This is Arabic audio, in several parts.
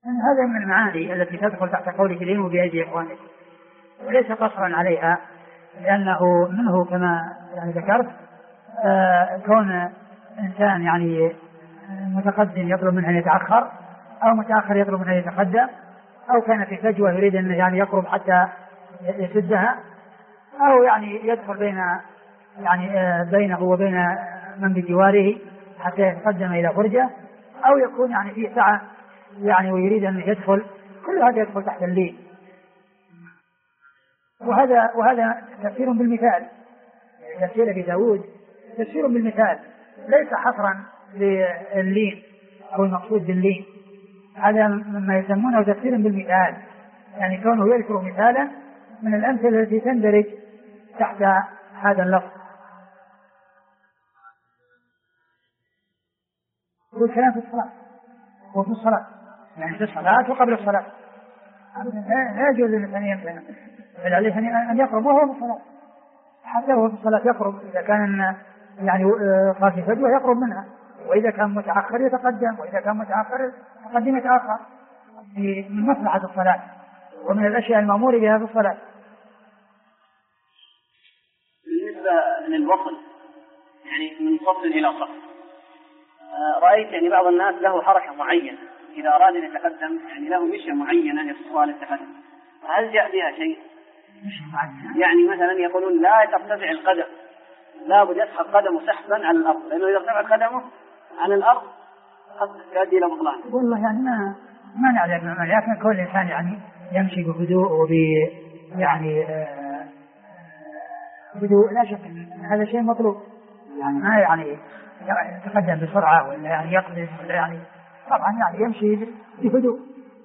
هذا من المعاني التي تدخل تحت قول كريم بأيدي إخوانكم، وليس قصرا عليها، لأنه منه كما يعني ذكرت كون إنسان يعني متقدم يطلب منه أن يتأخر، أو متأخر يطلب منه أن يتقدم، أو كان في فجوة يريد أن يعني يقرب حتى يسدها، أو يعني يدخل بينه وبين من بجواره حتى يتقدم إلى فرجة، أو يكون يعني فيه سعة يعني ويريد أن يدخل، كل هذا يدخل تحت اللين. وهذا تفسير بالمثال، تفسير أبي داود تفسير بالمثال، ليس حصرا لللين أو المقصود باللين، هذا مما يسمونه تفسير بالمثال، يعني كونه يذكر مثالا من الأمثلة التي تندرج تحت هذا اللفظ. والكلام في الصلاة وفي الصلاة، يعني في الصلاة وقبل الصلاة، لا يجوز للإنسان بل عليه أن يقرب وهو في الصلاة، حتى وهو في الصلاة يقرب، إذا كان يعني صار في فجوة يقرب منها، وإذا كان متأخر يتقدم، وإذا كان متأخر يتقدم يتأخر، من مصلحة الصلاة ومن الأشياء المأمور بها في الصلاة. بالنسبة للوصل يعني من صف إلى صف، رأيت يعني بعض الناس له حركة معينة إذا أراد أن يتقدم، يعني له مشية معينة يصفها للتقدم، هل جاء بها شيء؟ يعني مثلا يقولون لا ترتفع القدم، لا بد يسحب قدمه سحبا على الأرض، لأنه إذا ارتفعت قدمه عن الأرض قد يؤدي إلى بطلان. والله يعني ما نعلم، لكن كل إنسان يعني يمشي بهدوء بدون لا شك هذا شيء مطلوب، يعني ما يعني يتقدم بسرعة ولا يعني يقلب ولا يعني، طبعا يعني يمشي بهدوء.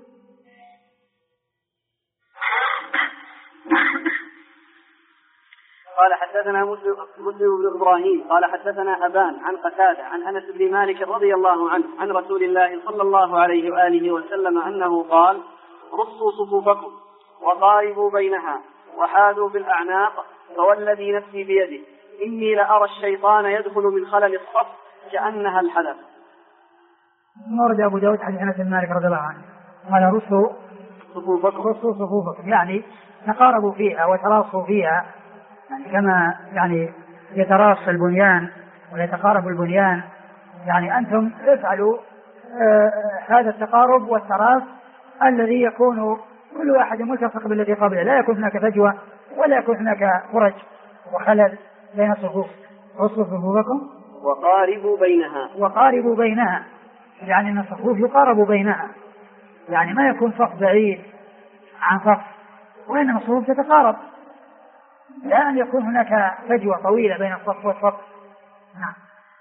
قال حدثنا مسلم بن إبراهيم قال حدثنا أبان عن قتادة عن أنس بن مالك رضي الله عنه عن رسول الله صلى الله عليه وآله وسلم أنه قال: رصوا صفوفكم وقاربوا بينها وحاذوا بالأعناق، فوالذي نفسي بيده إني لأرى الشيطان يدخل من خلل الصف كأنها الحذف. ورد أبو داود عن أنس بن مالك رضي الله عنه قال: رصوا صفوفكم، يعني تقاربوا فيها وتراصوا فيها، يعني كما يعني يتراص البنيان ويتقارب البنيان، يعني أنتم افعلوا هذا التقارب والتراص الذي يكون كل واحد ملتصق بالذي قبله، لا يكون هناك فجوة ولا يكون هناك فرج وخلل بين الصفوف. رصوا صفوفكم وقاربوا بينها، يعني أن الصفوف يقارب بينها، يعني ما يكون صف بعيد عن صف، وإنما الصفوف تتقارب، لا أن يكون هناك فجوة طويلة بين الصف والصف. نعم.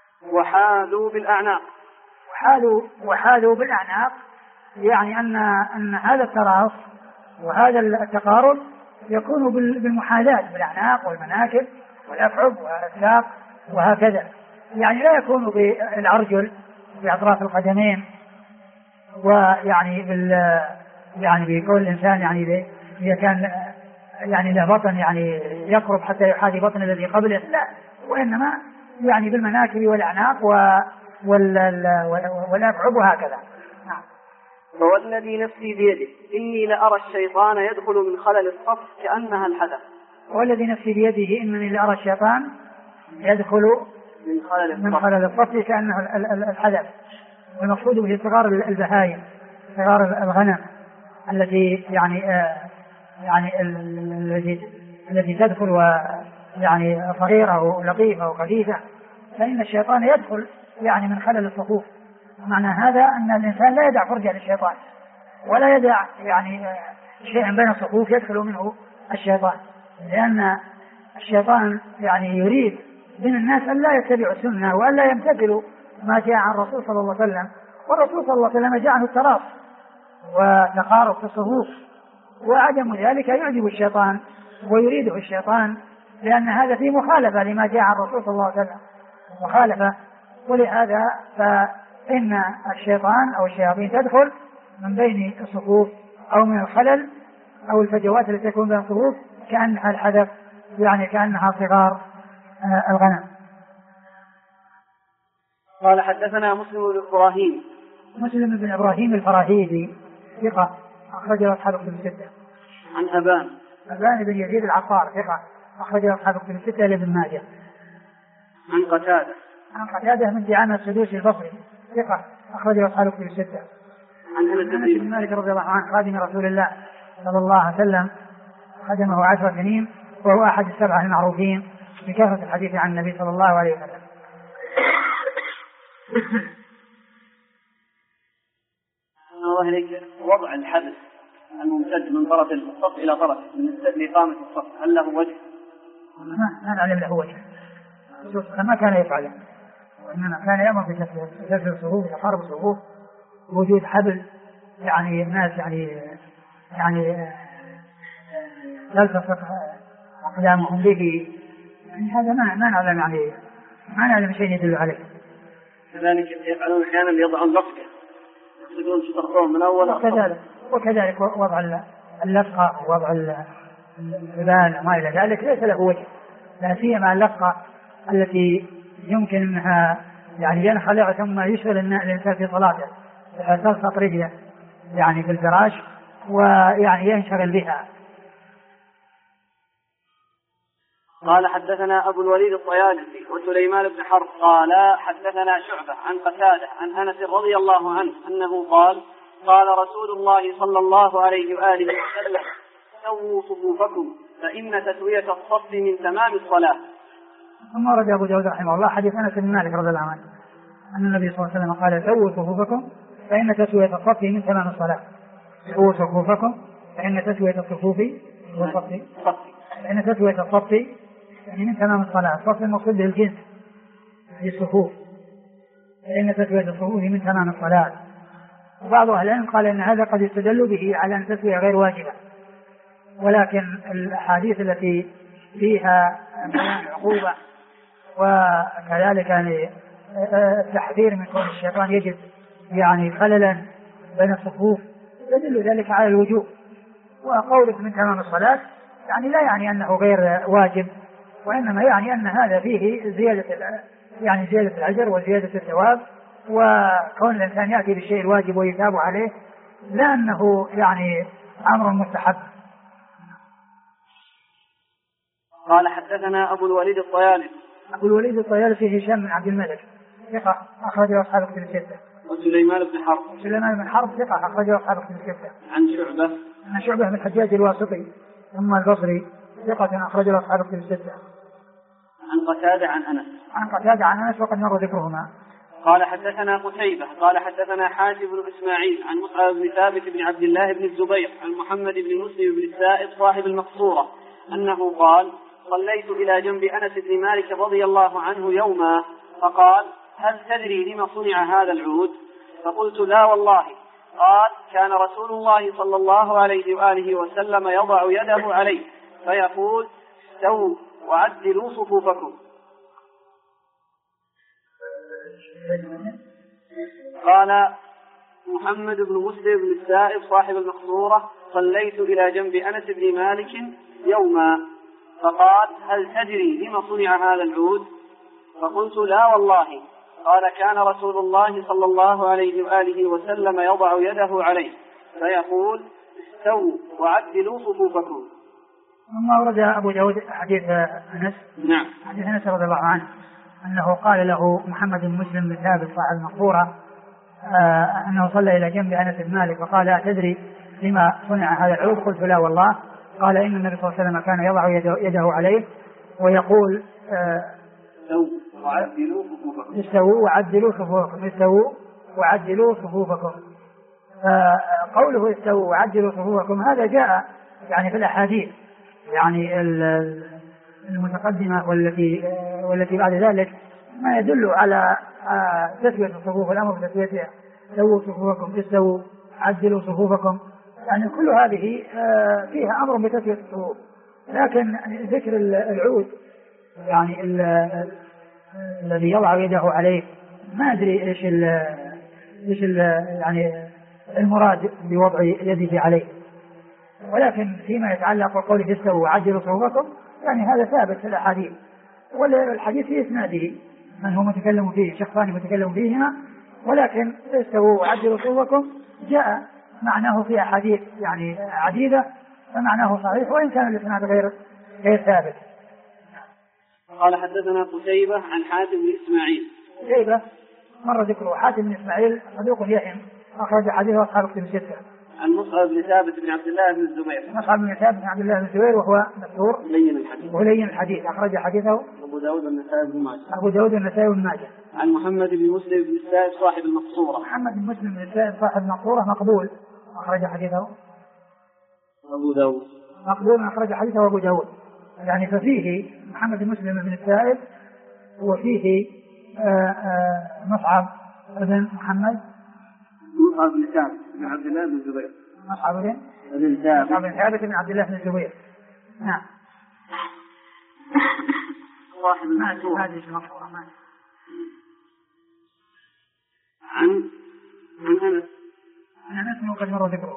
وحاذوا بالأعناق، يعني أن هذا التراص وهذا التقارب يكون بالمحاذاة بالأعناق والمناكب والأفعب والأساق وهكذا، يعني لا يكون بالأرجل بأطراف القدمين، ويعني يعني بكل الإنسان يعني إذا كان يعني له بطن يعني يقرب حتى يحاذي بطن الذي قبله، لا، وإنما يعني بالمناكب والأعناق والأفعب وهكذا. نعم. فوالذي نفسي بيده إني لأرى الشيطان يدخل من خلل الصف كأنها الحذف. والذي نفسي بيده إنني لأرى الشيطان يدخل من خلل الصف كأنه الحذف، والمقصود به صغار البهائم، صغار الغنم التي التي تدخل ويعني صغيرة ولطيفة وخفيفة، فإن الشيطان يدخل يعني من خلل الصفوف. معنى هذا أن الإنسان لا يدع فرجة للشيطان، ولا يدع يعني شيئا بين الصفوف يدخل منه الشيطان، لأن الشيطان يعني يريد من الناس أن لا يتبعوا السنة وأن لا يمتثلوا ما جاء عن الرسول صلى الله عليه وسلم، والرسول صلى الله عليه وسلم جاء عنه التراص وتقارب في الصفوف، وعدم ذلك يعجب الشيطان ويريده الشيطان، لأن هذا فيه مخالفة لما جاء عن الرسول صلى الله عليه وسلم، مخالفة. ولهذا فإن الشيطان أو الشياطين تدخل من بين الصفوف أو من الخلل أو الفجوات التي تكون بين الصفوف كأنها الحذف، يعني كأنها صغار الغنم. قال حدثنا مسلم بن إبراهيم الفراهيدي ثقة أخرجه أصحاب كتب الستة. عن أبان بن يزيد العطار ثقة أخرجه أصحاب كتب الستة إلا ابن ماجه. عن قتادة من دعامة السدوسي البصري ثقة أخرجه أصحاب كتب الستة. عن أنس بن مالك رضي الله عنه خادم رسول الله صلى الله عليه وسلم، خدمه 10 سنين، وهو أحد السبعة المعروفين بكثرة الحديث عن النبي صلى الله عليه وسلم. الله إليك، وضع الحبل الممتد من طرف الصف إلى طرف لإقامة الصف هل له وجه؟ ما نعلم له وجه، ما كان يفعله، وإنما كان يأمر بكسر الصفوف وحرب الصفوف، وجود حبل يعني الناس يعني تلتصق أقدامهم به، يعني هذا ما نعلم ما نعلم شيء يدل عليه. كذلك يفعلون أحيانا يضعون لصقة يقصدون شطرهم من أول وكذلك وضع اللصقة ووضع الحبال وما إلى ذلك ليس له وجه، لا سيما اللصقة التي يمكن أنها يعني ينخلع ثم يشغل الإنسان في صلاته، تلصق رجله يعني في الفراش ويعني ينشغل بها. قال حدثنا أبو الوليد الطيالسي وسليمان بن حرب قال حدثنا شعبة عن قتادة عن أنس رضي الله عنه أنه قال قال رسول الله صلى الله عليه وآله وسلم سووا صفوفكم فإن تسوية الصف من تمام الصلاة. ثم ورد أبو داود رحمه الله حديث أنس بن مالك رضي الله عنه أن النبي صلى الله عليه وسلم قال سووا صفوفكم فإن تسوية الصف من تمام الصلاة. سووا صفوفكم فإن تسوية الصفوف والصف فإن تسوية الصف يعني من تمام الصلاة. الصف المقصود به الجنس في الصفوف، فإن تسوية الصفوف من تمام الصلاة. وبعض أهل العلم قال إن هذا قد يستدل به على أن التسوية غير واجبة، ولكن الأحاديث التي فيها بيان العقوبة وكذلك يعني التحذير من كون الشيطان يجد يعني خللا بين الصفوف يدل ذلك على الوجوب. وقولك من تمام الصلاة يعني لا يعني أنه غير واجب، وإنما يعني أن هذا فيه زيادة الأجر وزيادة الثواب، وكون الإنسان يأتي بالشيء الواجب ويثاب عليه لا أنه يعني أمر مستحب. قال حدثنا أبو الوليد الطيالسي هشام بن عبد الملك ثقة أخرجه أصحاب كتب الستة. وسليمان بن حرب ثقة أخرجه أصحاب كتب الستة. عن شعبة بن الحجاج الواسطي ثم البصري ثقة أخرجه أصحاب كتب الستة. عن قتادة عن أنس وقد مر ذكرهما. قال حدثنا قتيبة قال حدثنا حاتم بن إسماعيل عن مصعب بن ثابت بن عبد الله بن الزبير عن محمد بن مسلم بن السائب صاحب المقصورة أنه قال صليت إلى جنب أنس بن مالك رضي الله عنه يوما فقال هل تدري لما صنع هذا العود؟ فقلت لا والله. قال كان رسول الله صلى الله عليه وآله وسلم يضع يده عليه فيقول استووا وعدلوا صفوفكم. قال محمد بن مسلم بن السائب صاحب المقصورة صليت إلى جنب أنس بن مالك يوما فقال هل تدري لما صنع هذا العود؟ فقلت لا والله. قال كان رسول الله صلى الله عليه وآله وسلم يضع يده عليه فيقول استووا وعدلوا صفوفكم. ثم ورد أبو داود حديث أنس. نعم. حديث أنس رضي الله عنه أنه قال له محمد بن مسلم بن ثابت صاحب المقصورة أنه صلى إلى جنب أنس بن مالك وقال أتدري لما صنع هذا العود؟ قلت لا والله. قال إن النبي صلى الله عليه وسلم كان يضع يده عليه ويقول استووا وعدلوا صفوفكم. قوله استووا وعدلوا صفوفكم هذا جاء يعني في الأحاديث يعني المتقدمة والتي بعد ذلك ما يدل على تسوية الصفوف، الأمر بتسويتها. سووا صفوفكم استووا عدلوا صفوفكم، يعني كل هذه فيها أمر بتسوية الصفوف. لكن ذكر العود يعني الذي يضع يده عليه ما أدري إيش يعني المراد بوضع يده عليه، ولكن فيما يتعلق بقوله استووا وعدلوا صفوفكم يعني هذا ثابت في الأحاديث، والحديث في إسناده من هو متكلم فيه شخصان متكلم فيهما، ولكن استووا وعدلوا صفوفكم جاء معناه في أحاديث يعني عديدة فمعناه صحيح وإن كان الإسناد غير ثابت. قال حدثنا قتيبة عن حاتم بن إسماعيل. قتيبة مر ذكره. حاتم بن إسماعيل صدوق يهم أخرج حديثه أصحاب الكتب الستة. عن مصعب بن ثابت بن عبد الله بن الزبير. مصعب بن ثابت بن عبد الله بن الزبير وهو مشهور ولين الحديث أخرج حديثه أبو داود والنسائي بن ماجه. أبو داود والنسائي بن ماجه. عن محمد بن مسلم بن السائب صاحب المقصورة. محمد بن مسلم بن السائب صاحب المقصورة مقبول أخرج حديثه أبو داود. مقبول أخرج حديثه أبو داود. يعني ففيه محمد بن مسلم بن السائب وفيه مصعب بن محمد مصعب بن ثابت بن عبد الله بن الزبير. مصعب بن ثابت بن عبد الله بن الزبير. نعم. صاحب المقصورة. هذه المقصورة. عن أنس وقد مر ذكره.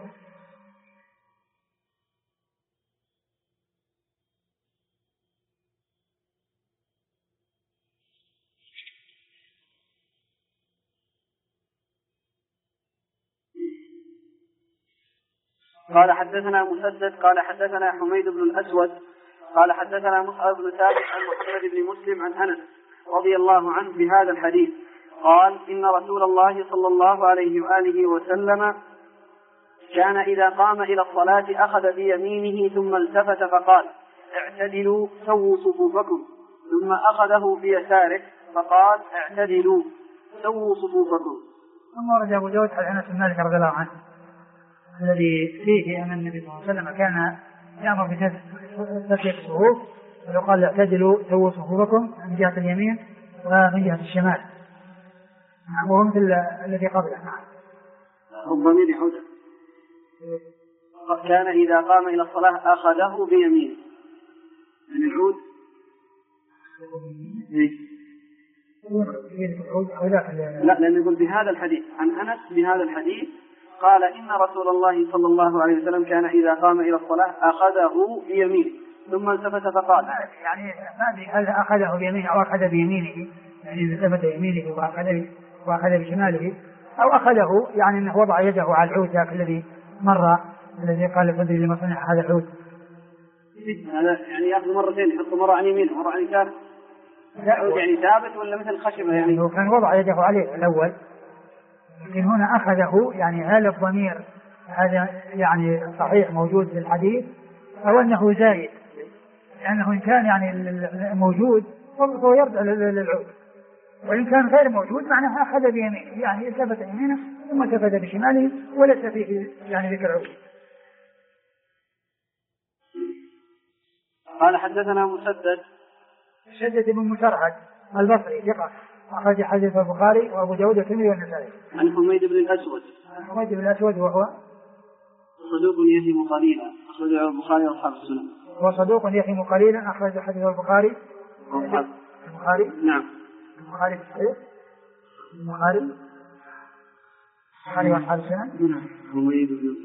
قال حدثنا مسدد قال حدثنا حميد بن الأسود قال حدثنا مصعب بن ثابت عن محمد بن مسلم عن أنس رضي الله عنه بهذا الحديث قال إن رسول الله صلى الله عليه وآله وسلم كان إذا قام إلى الصلاة أخذ بيمينه ثم التفت فقال اعتدلوا سووا صفوفكم ثم أخذه بيساره فقال اعتدلوا سووا صفوفكم. ثم ورد أبو داود عن أنس بن مالك رضي الله عنه الذي فيه أن النبي صلى الله عليه وسلم كان يأمر بتسوية الصفوف ويقال اعتدلوا سووا صفوفكم من جهة اليمين ومن جهة الشمال. وهو مثل الذي قبله. الضمير يعود كان إذا قام إلى الصلاة أخذه بيمينه من العود لا لأنه يقول بهذا الحديث عن أنس بهذا الحديث قال إن رسول الله صلى الله عليه وسلم كان إذا قام إلى الصلاة أخذه بيمينه ثم التفت فقال يعني ما أدري هل أخذه بيمينه أو أخذ بيمينه يعني التفت يمينه وأخذ بشماله أو أخذه يعني أنه وضع يده على العود ذاك الذي مر الذي قال فدري لما صنع هذا العود. هذا يعني يأخذ مرتين يحط مرة عن يمينه مرة عن يساره يعني ثابت ولا مثل خشبة يعني هو كان وضع يده عليه الأول لكن هنا أخذه يعني هل الضمير هذا يعني صحيح موجود في الحديث أو أنه زايد لأنه إن كان يعني موجود فهو يرجع للعود وإن كان غير موجود معناه أخذ بيمينه يعني التفت يمينه ثم التفت بشماله وليس فيه يعني ذكر العود. قال حدثنا مسدد بن مسرهد البصري ثقة أخرج حديث البخاري وأبو داود والترمذي والنسائي. عن حميد بن الأسود. حميد بن الأسود وهو صدوق يهم قليلا أخرجه البخاري وأصحاب السنن. هو صدوق يهم قليلا أخرج حديث البخاري. نعم. البخاري صحيح. البخاري وأصحاب السنن. نعم. حميد بن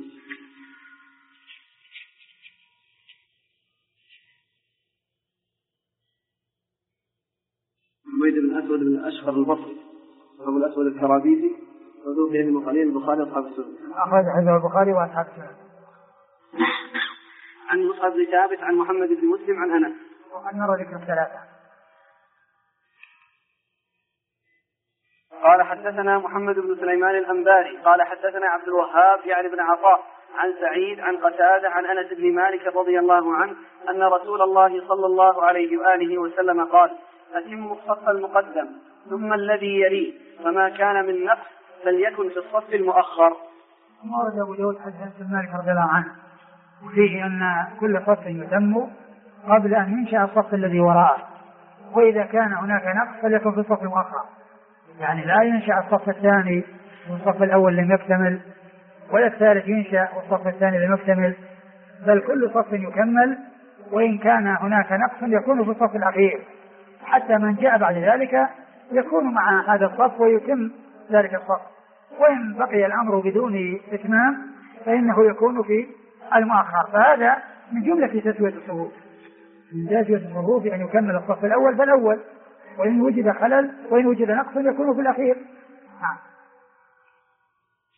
الأسود بن الأشهر البصري وأبو الأسود الكرابيسي صدوق يهم قليلا البخاري وأصحاب السنن. أخرج حديث البخاري وأصحاب السنن. عن مصعب بن ثابت عن محمد بن مسلم عن أنس. وقد نرى ذكر الثلاثة. قال حدثنا محمد بن سليمان الأنباري قال حدثنا عبد الوهاب يعني بن عطاء عن سعيد عن قتادة عن أنس بن مالك رضي الله عنه أن رسول الله صلى الله عليه وآله وسلم قال أتموا الصف المقدم ثم الذي يليه فما كان من نقص فليكن في الصف المؤخر. ورد أبو داود حديث أنس بن مالك رضي الله عنه وفيه أن كل صف يتم قبل أن ينشأ الصف الذي وراءه وإذا كان هناك نقص فليكن في الصف المؤخر يعني لا ينشأ الصف الثاني والصف الأول لم يكتمل ولا الثالث ينشأ والصف الثاني لم يكتمل بل كل صف يكمل وإن كان هناك نقص يكون في الصف الأخير حتى من جاء بعد ذلك يكون مع هذا الصف ويتم ذلك الصف وإن بقي الأمر بدون إتمام فإنه يكون في المؤخر. فهذا من جملة تسوية الصفوف من تسوية الصفوف أن يكمل الصف الأول فالأول وإن وجد خلل وإن وجد نقص يكون في الأخير.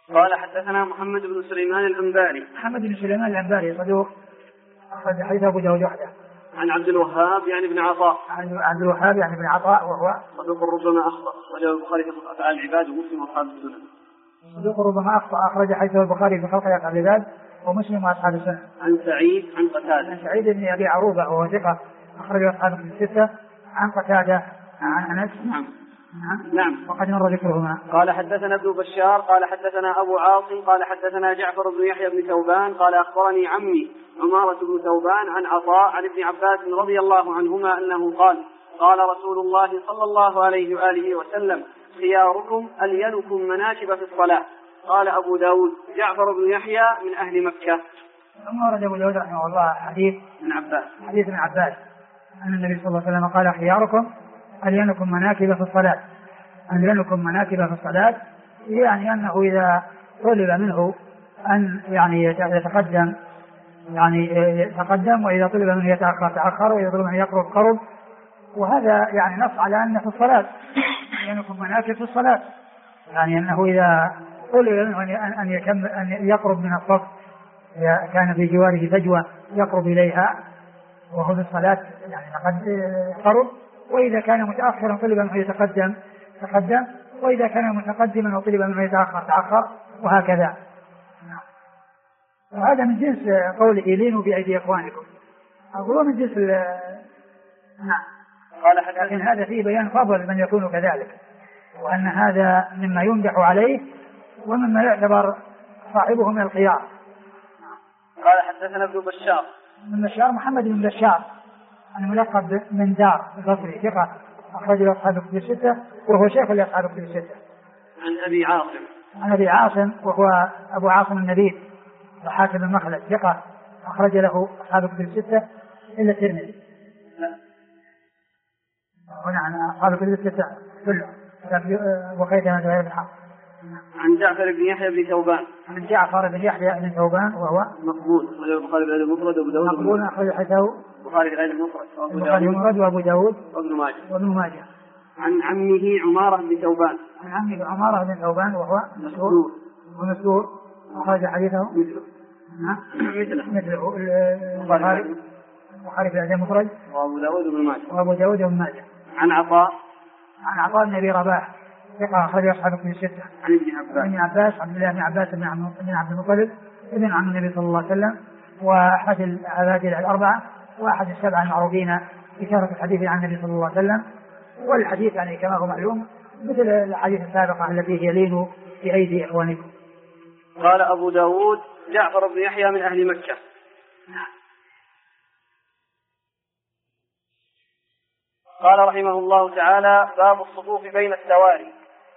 قال حدثنا محمد بن سليمان الأنباري. محمد بن سليمان الأنباري صدوق أخرج حديث أبو داود وحده. عن عبد الوهاب يعني بن عطاء. عن عبد الوهاب يعني بن عطاء وهو صدوق ربما أخطأ، أخرجه البخاري في أفعال العباد ومسلم وأصحاب السنن. صدوق ربما أخطأ، أخرج حديث البخاري في خلق أفعال العباد ومسلم وأصحاب السنن. عن سعيد عن قتادة. عن سعيد بن أبي عروبة وهو ثقة أخرج أصحاب الستة. عن قتادة عن أنس. نعم. وقد مر ذكرهما. قال حدثنا ابن بشار قال حدثنا أبو عاصم قال حدثنا جعفر بن يحيى بن ثوبان قال أخبرني عمي عمارة بن ثوبان عن عطاء عن ابن عباس رضي الله عنهما أنه قال قال رسول الله صلى الله عليه وآله وسلم خياركم ألينكم مناكب في الصلاة. قال أبو داود جعفر بن يحيى من أهل مكة. ثم ورد أبو داود رحمه الله حديث ابن عباس أن النبي صلى الله عليه وسلم قال خياركم ألينكم مناكب في الصلاة. ألينكم مناكب في الصلاة يعني أنه إذا طلب منه أن يعني يتقدم يعني يتقدم، وإذا طلب منه يتأخر تأخر، وإذا طلب منه يقرب قرب. وهذا يعني نص على أن في الصلاة ألينكم مناكب في الصلاة، يعني أنه إذا طلب منه أن يقرب من الصف كان في جواره فجوة يقرب إليها وهو في الصلاة يعني لقد قرب، وإذا كان متأخرا طلب منه يتقدم تقدم، وإذا كان متقدما وطلب منه يتأخر تأخر، وهكذا. وهذا من جنس قوله لينوا بأيدي إخوانكم، أقول من جنس نعم. لكن هذا فيه بيان فضل من يكون كذلك، وأن هذا مما يمدح عليه ومما يعتبر صاحبه من الخيار. قال حدثنا ابن بشار. من بشار محمد بن بشار الملقب من دار البصري ثقة أخرج له أصحاب الكتب الستة وهو شيخ لأصحاب الكتب الستة. عن أبي عاصم وهو أبو عاصم النبيل وحاكم المخلد ثقة أخرج له أصحاب الكتب الستة إلا الترمذي. هنا عن أصحاب الكتب الستة كله وخيثمة غير الحق. عن جعفر بن يحيى بن ثوبان. عن جعفر بن يحيى بن ثوبان وهو مقبول أخرج البخاري في المفرد وأبو داود. مقبول أخرج حديثه البخاري في المفرد وأبو داود وابن ماجه. عن عمه عمارة بن ثوبان. عن عمه عمارة بن ثوبان وهو مسرور أخرج حديثه مثله البخاري في المفرد وأبو داود وابن ماجه. عن عطاء بن أبي رباح ثقة أخرج أصحاب الكتب الستة. عن ابن عباس عبد الله بن عباس بن عبد المطلب ابن عم النبي صلى الله عليه وسلم، وأحد العبادلة الأربعة، وأحد السبعة المعروفين بكثرة الحديث عن النبي صلى الله عليه وسلم. والحديث يعني كما هو معلوم مثل الحديث السابقة التي هي لينوا في أيدي إخوانكم. قال أبو داود جعفر بن يحيى من أهل مكة. قال رحمه الله تعالى باب الصفوف بين السواري.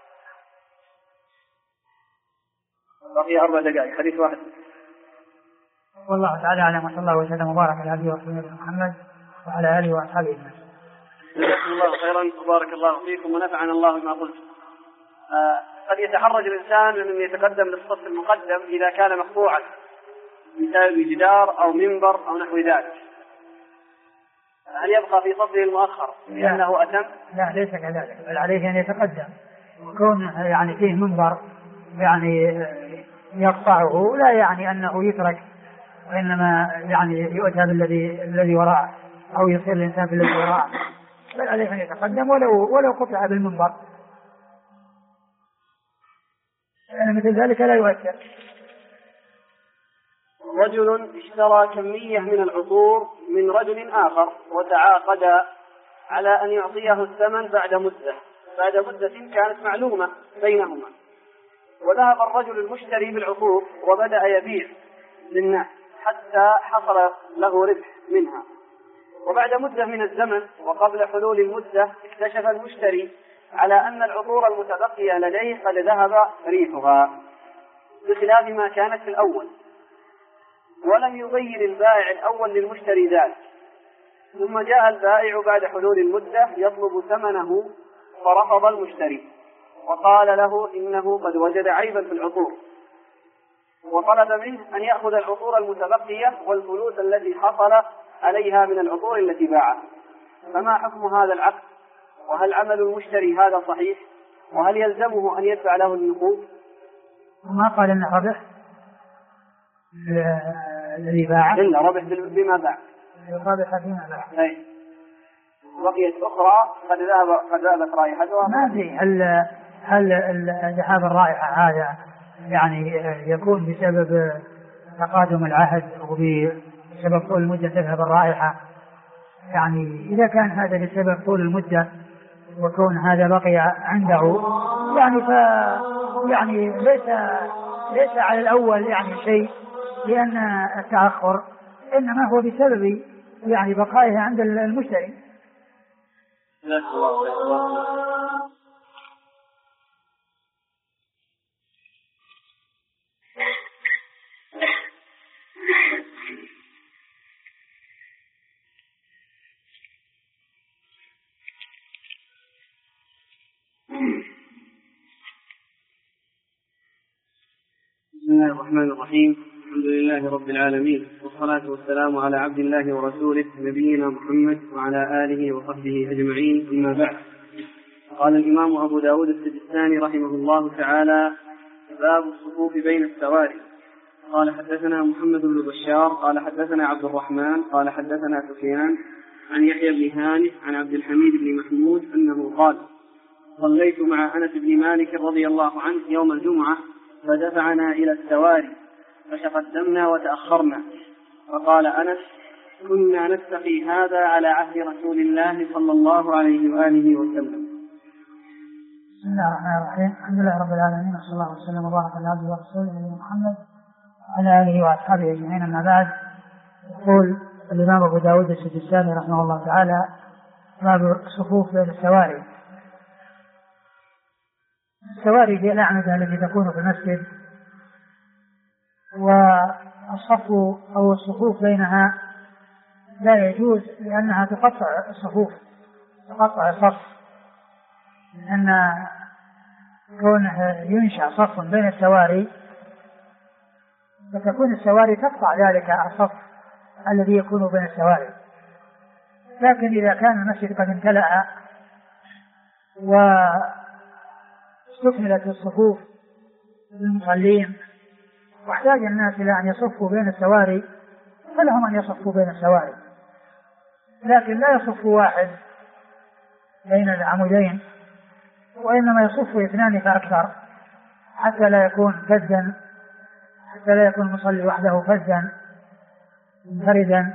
بقي 4 دقائق حديث واحد. والله تعالى أعلم، وصلى الله وسلم وبارك على عبده ورسوله محمد وعلى آله وأصحابه أجمعين. جزاكم الله خيرا وبارك الله فيكم ونفعنا الله بما قلت. قد يتحرج الإنسان من يتقدم للصف المقدم إذا كان مقطوعا بسبب جدار أو منبر أو نحو ذلك، هل يبقى في صفه المؤخر لأنه أتم؟ لا ليس كذلك، بل عليه أن يتقدم، وكون يعني فيه منبر يعني يقطعه لا يعني أنه يترك، وإنما يعني يؤتى بالذي وراءه أو يصير الإنسان في الذي وراءه، بل عليه أن يتقدم ولو قطع بالمنبر، لأن مثل ذلك لا يؤثر. رجل اشترى كمية من العطور من رجل آخر وتعاقدا على أن يعطيه الثمن بعد مدة كانت معلومة بينهما، وذهب الرجل المشتري بالعطور وبدأ يبيع للناس حتى حصل له ربح منها، وبعد مدة من الزمن وقبل حلول المدة اكتشف المشتري على أن العطور المتبقية لديه قد ذهب ريحها بخلاف ما كانت في الأول، ولم يغير البائع الأول للمشتري ذلك. ثم جاء البائع بعد حلول المدة يطلب ثمنه، فرفض المشتري وقال له إنه قد وجد عيبا في العطور، وطلب منه أن يأخذ العطور المتبقية والفلوس التي حصل عليها من العطور التي باعها. فما حكم هذا العقد؟ وهل عمل المشتري هذا صحيح؟ وهل يلزمه أن يدفع له النقود؟ وما قال إنه ربح الذي باع إلا ربح بما باع، ربح فيما باع. بقيت أخرى قد ذهبت رائحتها. ما أدري هل ذهاب الرائحة هذا يعني يكون بسبب تقادم العهد أو بسبب طول المدة تذهب الرائحة؟ يعني إذا كان هذا بسبب طول المدة وكون هذا بقي عنده يعني ليس على الأول يعني شيء، لأن التأخر إنما هو بسبب يعني بقائه عند المشتري. بسم الله الرحمن الرحيم. الحمد لله رب العالمين، والصلاة والسلام على عبد الله ورسوله نبينا محمد وعلى آله وصحبه أجمعين، أما بعد. قال الإمام أبو داود السجستاني رحمه الله تعالى: باب الصفوف بين السواري. قال حدثنا محمد بن بشار قال حدثنا عبد الرحمن قال حدثنا سفيان عن يحيى بن هانئ عن عبد الحميد بن محمود أنه قال: صليت مع أنس بن مالك رضي الله عنه يوم الجمعة فدفعنا إلى السواري فتقدمنا وتأخرنا، فقال أنس: كنا نستقي هذا على عهد رسول الله صلى الله عليه وآله وسلم. بسم الله الرحمن الرحيم. الحمد لله رب العالمين، وصلى الله وسلم وبارك على عبده ورسوله نبينا محمد وعلى آله وأصحابه أجمعين، أما بعد. يقول الإمام أبو داود السجستاني رحمه الله تعالى: باب الصفوف بين السواري. السواري هي الأعمدة التي تكون في المسجد، والصف أو الصفوف بينها لا يجوز لأنها تقطع الصفوف، تقطع الصف، لأن كونه ينشأ صف بين السواري فتكون السواري تقطع ذلك الصف الذي يكون بين السواري. لكن إذا كان المسجد قد امتلأ واستكملت الصفوف للمصلين واحتاج الناس إلى أن يصفوا بين السواري فلهم أن يصفوا بين السواري، لكن لا يصف واحد بين العمودين، وإنما يصف اثنان فأكثر حتى لا يكون فزا، حتى لا يكون المصلي وحده فزا منفردا.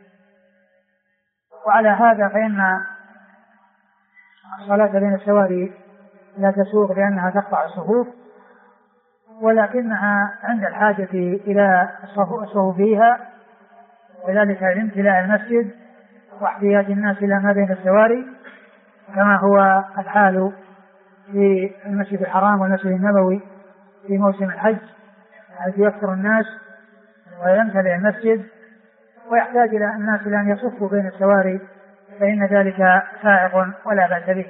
وعلى هذا فإن الصلاة بين السواري لا تسوغ لأنها تقطع الصفوف، ولكنها عند الحاجة إلى الصفوف فيها، وذلك لامتلاء المسجد واحتياج الناس إلى ما بين السواري، كما هو الحال في المسجد الحرام والمسجد النبوي في موسم الحج، حيث يكثر الناس ويمتلئ المسجد ويحتاج إلى الناس إلى أن يصفوا بين السواري، فإن ذلك سائغ ولا بأس به.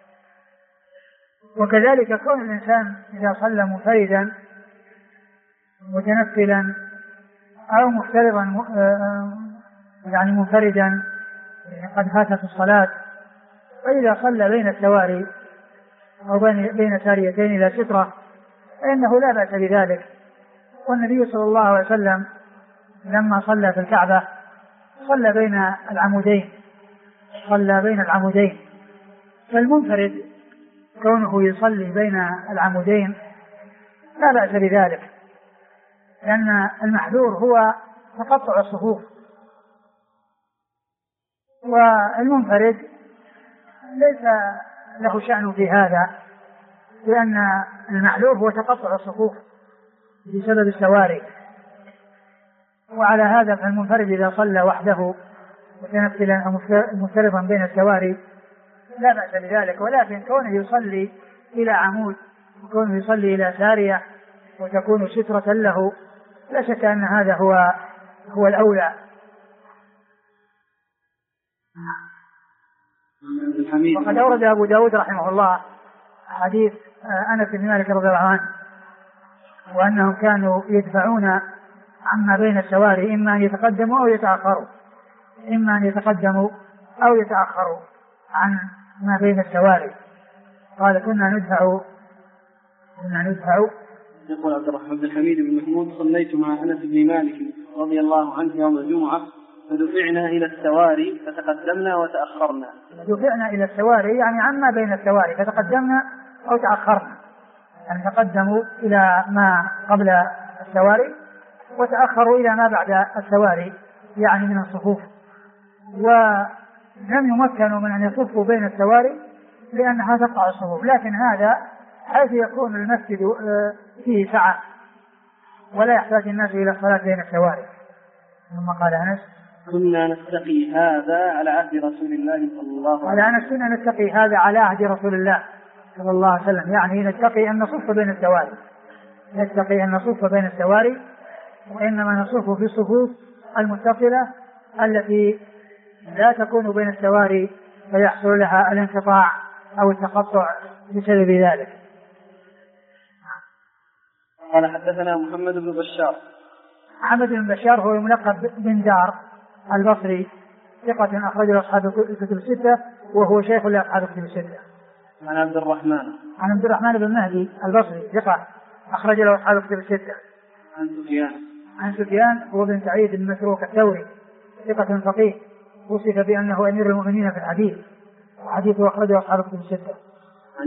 وكذلك كون الإنسان إذا صلى منفردا متنفلا أو مفترضا يعني منفردا قد فاتت الصلاة، فإذا صلى بين السواري أو بين ساريتين إلى سترة فإنه لا بأس بذلك. والنبي صلى الله عليه وسلم لما صلى في الكعبة صلى بين العمودين، فالمنفرد كونه يصلي بين العمودين لا بأس بذلك، لأن المحذور هو تقطع الصفوف، والمنفرد ليس له شأن في هذا، لأن المحذور هو تقطع الصفوف بسبب السواري. وعلى هذا فالمنفرد إذا صلى وحده متنفلا أو مفترضا بين السواري لا بأس بذلك، ولكن كونه يصلي إلى عمود وكونه يصلي إلى سارية وتكون سترة له لا شك أن هذا هو الأولى. وقد أورد أبو داود رحمه الله حديث أنس بن مالك رضي الله عنه، وأنهم كانوا يدفعون عما بين السواري إما أن يتقدموا أو يتأخروا عن ما بين السواري. قال كنا ندفع يقول عبد الحميد بن محمود: صليت مع أنس بن مالك رضي الله عنه يوم الجمعة فدفعنا إلى السواري فتقدمنا وتأخرنا. دفعنا إلى السواري يعني عما بين السواري، فتقدمنا أو تأخرنا، يعني تقدموا إلى ما قبل السواري وتأخروا إلى ما بعد السواري يعني من الصفوف. ولم يمكنوا من أن يصفوا بين السواري لأنها تقطع الصفوف، لكن هذا حيث يكون المسجد فيه سعة ولا يحتاج الناس إلى الصلاة بين السواري. ثم قال أنس: كنا نتقي هذا على عهد رسول الله صلى الله عليه وسلم. أنس: كنا نتقي هذا على عهد رسول الله صلى الله عليه وسلم، يعني نتقي أن نصف بين السواري، نتقي أن نصف بين السواري، وإنما نصف في الصفوف المتصلة التي لا تكون بين السواري فيحصل لها الانقطاع أو التقطع بسبب ذلك. قال: حدثنا محمد بن بشار. محمد بن بشار هو ملقب بن دار البصري، ثقة أخرج له أصحاب الكتب الستة، وهو شيخ لأصحاب الكتب الستة. عن عبد الرحمن بن مهدي البصري، ثقة أخرج له أصحاب الكتب الستة. عن سفيان هو بن سعيد بن مسروق الثوري، ثقة فقيه، وصف بأنه أمير المؤمنين في الحديث، وحديثه أخرجه أصحاب الكتب الستة. عن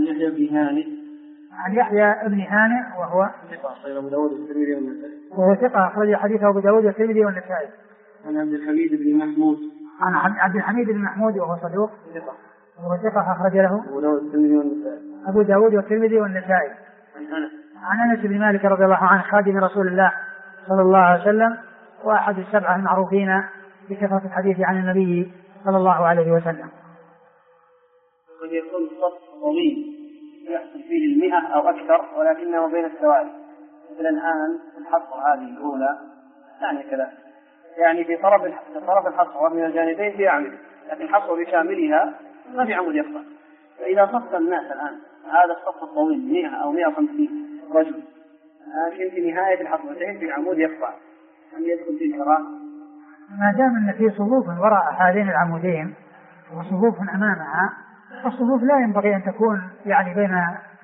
يحيى بن هانئ وهو ثقة أخرج أبو داود والترمذي والنسائي. ثقة أخرج حديثه أبو داود والترمذي والنسائي. عن عبد الحميد بن محمود. عن عبد الحميد بن محمود وهو صدوق، وهو ثقة أخرج له أبو داود والترمذي والنسائي. عن أنس بن مالك رضي الله عنه خادم رسول الله صلى الله عليه وسلم، وأحد السبعة المعروفين بكثرة الحديث عن النبي صلى الله عليه وسلم. قد يكون الصف طويل يحصل فيه 100 أو أكثر، ولكنه بين السواري. مثل الآن الحصر هذه الأولى يعني كذا، يعني في طرف الحصر من الجانبين في أعمدة، لكن الحصر بكاملها ما في عمود يقطع. فإذا صف الناس الآن هذا الصف الطويل 100 أو 150 رجل، لكن في نهاية الحصر في عمود يقطع، أن يدخل في الكراهة ما دام أن في صفوف وراء هذين العمودين وصفوف أمامها، الصفوف لا ينبغي أن تكون يعني بين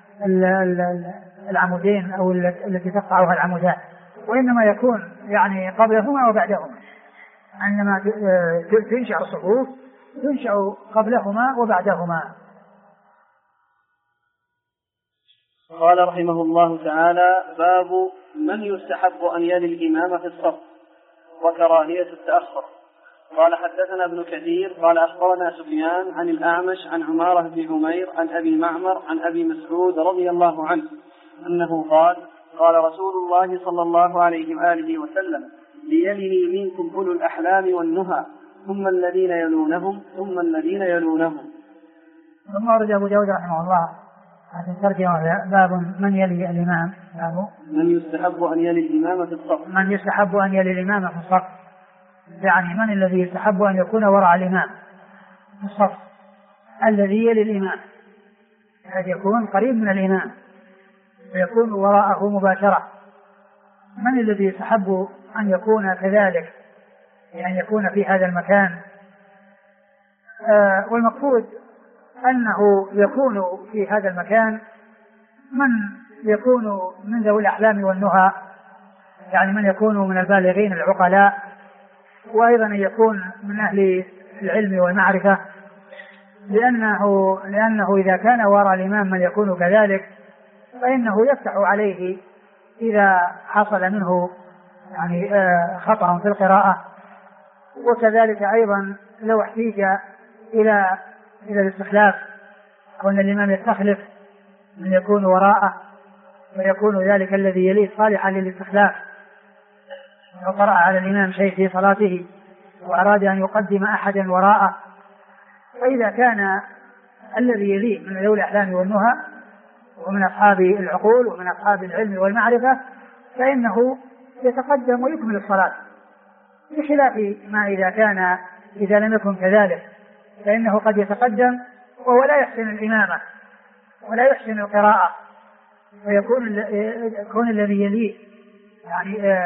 العمودين أو التي تقطعها العمودات، وإنما يكون يعني قبلهما وبعدهما. عندما تنشأ الصفوف تنشأ قبلهما وبعدهما. قال رحمه الله تعالى: باب من يستحب أن يلي الإمام في الصف وكراهية التأخر. قال: حدثنا ابن كثير قال: أخبرنا سفيان عن الأعمش عن عمارة بن عمير عن أبي معمر عن أبي مسعود رضي الله عنه أنه قال: قال رسول الله صلى الله عليه وآله وسلم: ليلني منكم أولو الأحلام والنهى ثم الذين يلونهم ثم الذين يلونهم. ثم ورد أبو داود رحمه الله هذه الترجمة: باب من يلي الإمام، باب من يستحب أن يلي الإمام في الصف. من يستحب أن يلي الإمام في الصف، يعني من الذي يستحب أن يكون وراء الإمام في الصف؟ الذي يلي الإمام قد يكون قريب من الإمام ويكون وراءه مباشرة. من الذي يستحب أن يكون كذلك، يعني يكون في هذا المكان؟ والمقصود أنه يكون في هذا المكان من يكون من ذوي الأحلام والنهى، يعني من يكون من البالغين العقلاء، وأيضا يكون من أهل العلم والمعرفة، لأنه إذا كان وراء الإمام من يكون كذلك فإنه يفتح عليه إذا حصل منه يعني خطأ في القراءة، وكذلك أيضا لو احتيج إلى الاستخلاف أو أن الإمام يستخلف من يكون وراءه ويكون ذلك الذي يليه صالحا للاستخلاف. لو قرأ على الإمام شيء في صلاته وأراد أن يقدم أحدا وراءه، فإذا كان الذي يليه من ذوي الأحلام والنهى ومن أصحاب العقول ومن أصحاب العلم والمعرفة فإنه يتقدم ويكمل الصلاة، بخلاف ما إذا لم يكن كذلك فإنه قد يتقدم وهو لا يحسن الإمامة ولا يحسن القراءة، ويكون الذي يليه يعني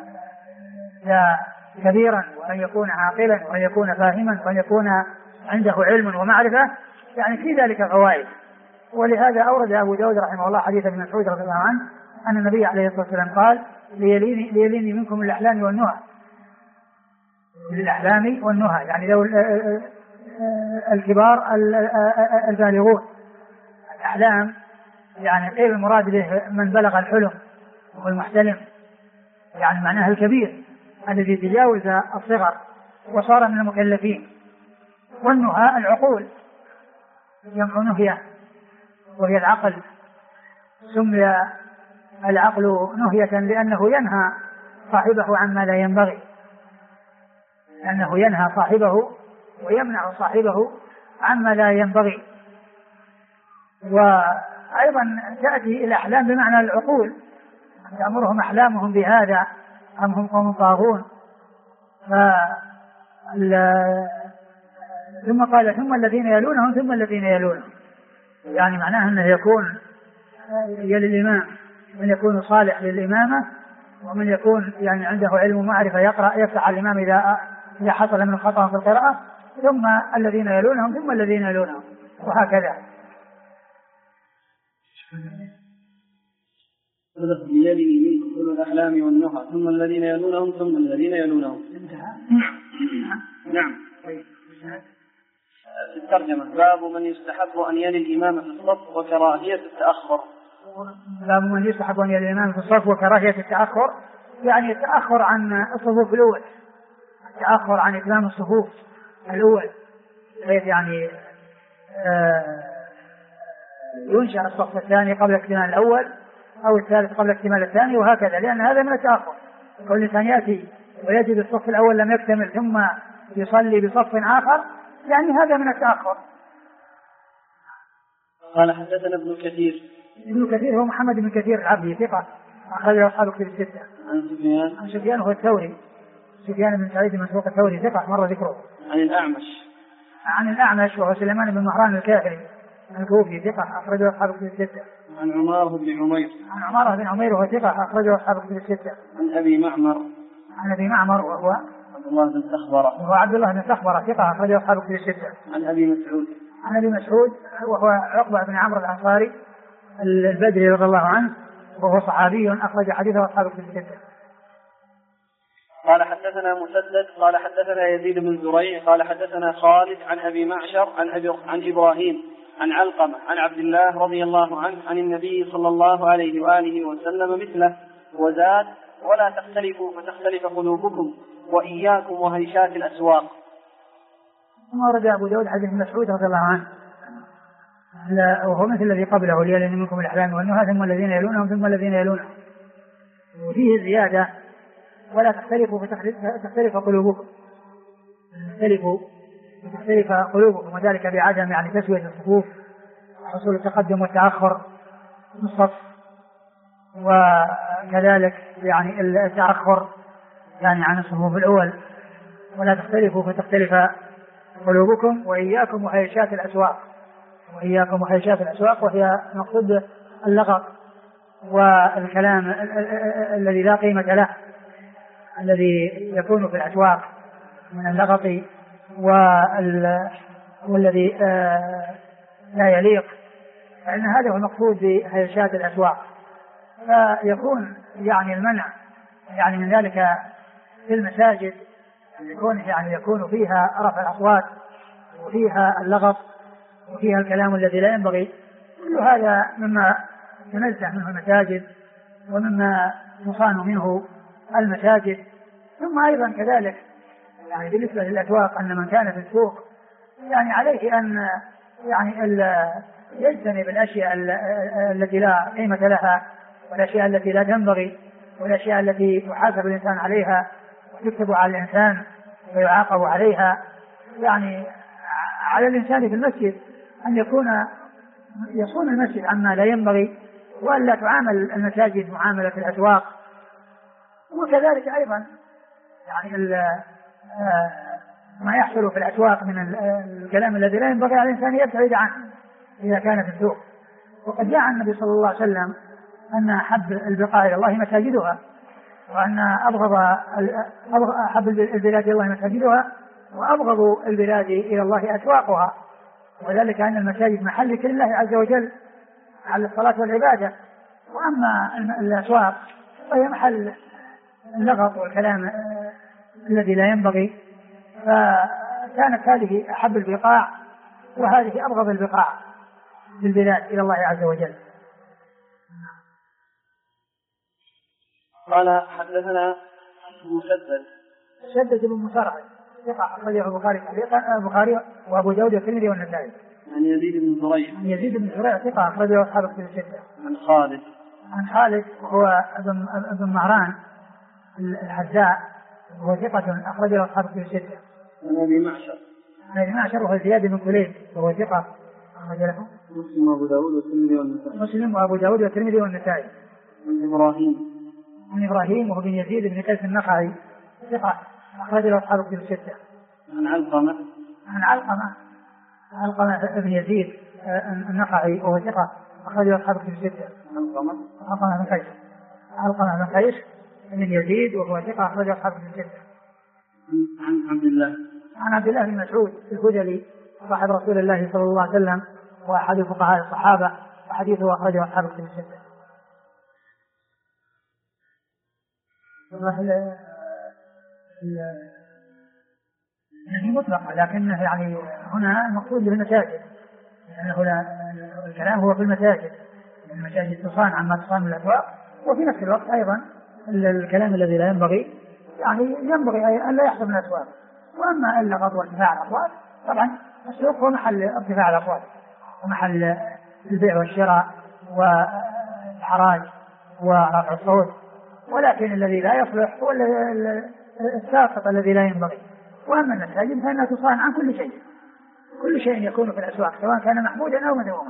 كبيرا وأن يكون عاقلا وأن يكون فاهما وأن يكون عنده علم ومعرفة، يعني في ذلك فوائد. ولهذا أورد أبو داود رحمه الله حديث ابن مسعود رضي الله عنه أن النبي عليه الصلاة والسلام قال ليليني منكم الأحلام والنهى، الأحلام والنهى يعني لو الكبار البالغون. الأحلام يعني غير المراد به من بلغ الحلم والمحتلم، يعني معناها الكبير الذي تجاوز الصغر وصار من المكلفين. والنهى العقول، جمع نهية وهي العقل، سمي العقل نهية لأنه ينهى صاحبه عما لا ينبغي، لأنه ينهى صاحبه ويمنع صاحبه عما لا ينبغي. وأيضا تأتي الأحلام بمعنى العقول، تأمرهم أحلامهم بهذا أم هم قوم طاغون. ثم قال ثم الذين يلونهم ثم الذين يلونهم، يعني معناه أنه يكون يلي الإمام من يكون صالح للإمامة، ومن يكون يعني عنده علم ومعرفة يقرأ يفتح الإمام إذا حصل من خطأ في القراءة، ثم الذين يلونهم ثم الذين يلونهم، وهكذا. يلي منكم كل الأحلام والنهى ثم الذين يلونهم ثم الذين يلونهم. نعم. في الترجمة باب من يستحب أن يلي الإمام في الصف وكراهية التأخر. باب من يستحب أن يلي الإمام في الصف وكراهية التأخر، يعني التأخر عن الصفوف الأول، التأخر عن إتمام الصفوف الأول، يعني ينشأ الصف الثاني قبل اكتمال الأول أو الثالث قبل اكتمال الثاني، وهكذا، لأن هذا من التأخر. كل إنسان يأتي ويجد الصف الأول لم يكتمل ثم يصلي بصف آخر، يعني هذا من التأخر. قال حدثنا ابن كثير. ابن كثير هو محمد بن كثير العبدي، ثقة أخرجه أصحاب الكتب الستة. عن سفيان هو الثوري، سفيان بن سعيد المسروق الثوري، ثقة مر ذكره. عن الأعمش وهو سليمان بن مهران الكاهلي الكوفي، ثقة أخرجه أصحاب الكتب الستة. عن عمارة بن عمير وهو ثقة أخرجه أصحاب الكتب الستة. عن أبي معمر وهو عبد الله بن سخبرة، ثقة أخرجه أصحاب الكتب الستة. عن أبي مسعود وهو عقبة بن عمرو الأنصاري البدري رضي الله عنه، وهو صحابي أخرج حديثه أصحاب الكتب الستة. قال حدثنا مسدد قال حدثنا يزيد بن زريع قال حدثنا خالد عن أبي معشر عن إبراهيم عن علقمة عن عبد الله رضي الله عنه عن النبي صلى الله عليه وآله وسلم مثله، وزاد ولا تختلفوا فتختلف قلوبكم وإياكم وهيشات الأسواق. ثم ورد أبو داود حديث مسعود رضي الله عنه وهو مثل الذي قبله، ليلين منكم الأحلام والنهى ثم الذين يلونهم ثم الذين يلونهم، وفيه زيادة ولا تختلفوا فتختلف قلوبكم، تختلف قلوبكم، وذلك بعدم يعني تسوية الصفوف وحصول التقدم والتأخر في الصف، وكذلك يعني التأخر يعني عن الصفوف الأول. ولا تختلفوا فتختلف قلوبكم وإياكم وهيشات الأسواق، وهي مقصود اللغط والكلام الذي لا قيمة له، الذي يكون في الأسواق من اللغط والذي لا يليق، فإن هذا هو المقصود بهيشات الأسواق. فيكون يعني المنع يعني من ذلك في المساجد يكون فيها رفع الأصوات وفيها اللغط وفيها الكلام الذي لا ينبغي، كل هذا مما تنزه منه المساجد ومما تصان منه المساجد. ثم أيضا كذلك يعني بالنسبة للأسواق أن من كان في السوق يعني عليه أن يعني يجتنب الأشياء التي لا قيمة لها والأشياء التي لا تنبغي والأشياء التي يحاسب الإنسان عليها وتكتب على الإنسان ويعاقب عليها. يعني على الإنسان في المسجد أن يصون المسجد عما لا ينبغي، وألا تعامل المساجد معاملة الأسواق. وكذلك أيضا يعني ما يحصل في الأسواق من الكلام الذي لا ينبغي على الإنسان يبتعد عنه إذا كان في السوق. وقد جاء النبي صلى الله عليه وسلم أن أحب البقاع إلى الله مساجدها، وأن أحب البلاد إلى الله مساجدها، وأبغض البلاد إلى الله أسواقها، وذلك أن المساجد محل كل الله عز وجل على الصلاة والعبادة، وأما الأسواق فهي محل اللغط والكلام الذي لا ينبغي، فكانت هذه أحب البقاع وهذه أبغض البقاع بالبلاد إلى الله عز وجل. قال حدثنا مسدد بن مسرع ثقة أخرجه البخاري وأبو داود والترمذي والنسائي. عن يزيد بن زريع ثقة أخرجه أصحاب الكتب الستة. عن خالد هو ابن مهران الحذاء وهو ثقة أخرجه أصحاب الكتب الستة. عن أبي معشر وهو زياد بن كليب وهو ثقة أخرج له مسلم وأبو داود والترمذي والنسائي. عن إبراهيم وهو بن يزيد بن قيس النخعي ثقة أخرج له أصحاب الكتب الستة. عن علقمة بن يزيد النخعي وهو ثقة أخرج له أصحاب الكتب الستة. علقمة بن قيس بن يزيد وهو ثقة أخرج له أصحاب الكتب الستة. عن عبد الله بن مسعود الهذلي صاحب رسول الله صلى الله عليه وسلم وأحد فقهاء الصحابة وحديثه أخرجه أصحاب الكتب الستة. يعني مطلقة، لكنه يعني هنا المقصود بالمساجد، يعني هنا الكلام هو في المساجد تصان عما تصان من الأسواق، وفي نفس الوقت أيضا الكلام الذي لا ينبغي يعني ينبغي أن لا يحصل من الأسواق. وأما اللغط وارتفاع الأصوات طبعا السوق هو محل ارتفاع الأصوات ومحل البيع والشراء والحراج ورفع الصوت، ولكن الذي لا يصلح هو الساقط الذي لا ينبغي. وأما المساجد فإنها تصان عن كل شيء يكون في الأسواق سواء كان محمودا أو مذموما.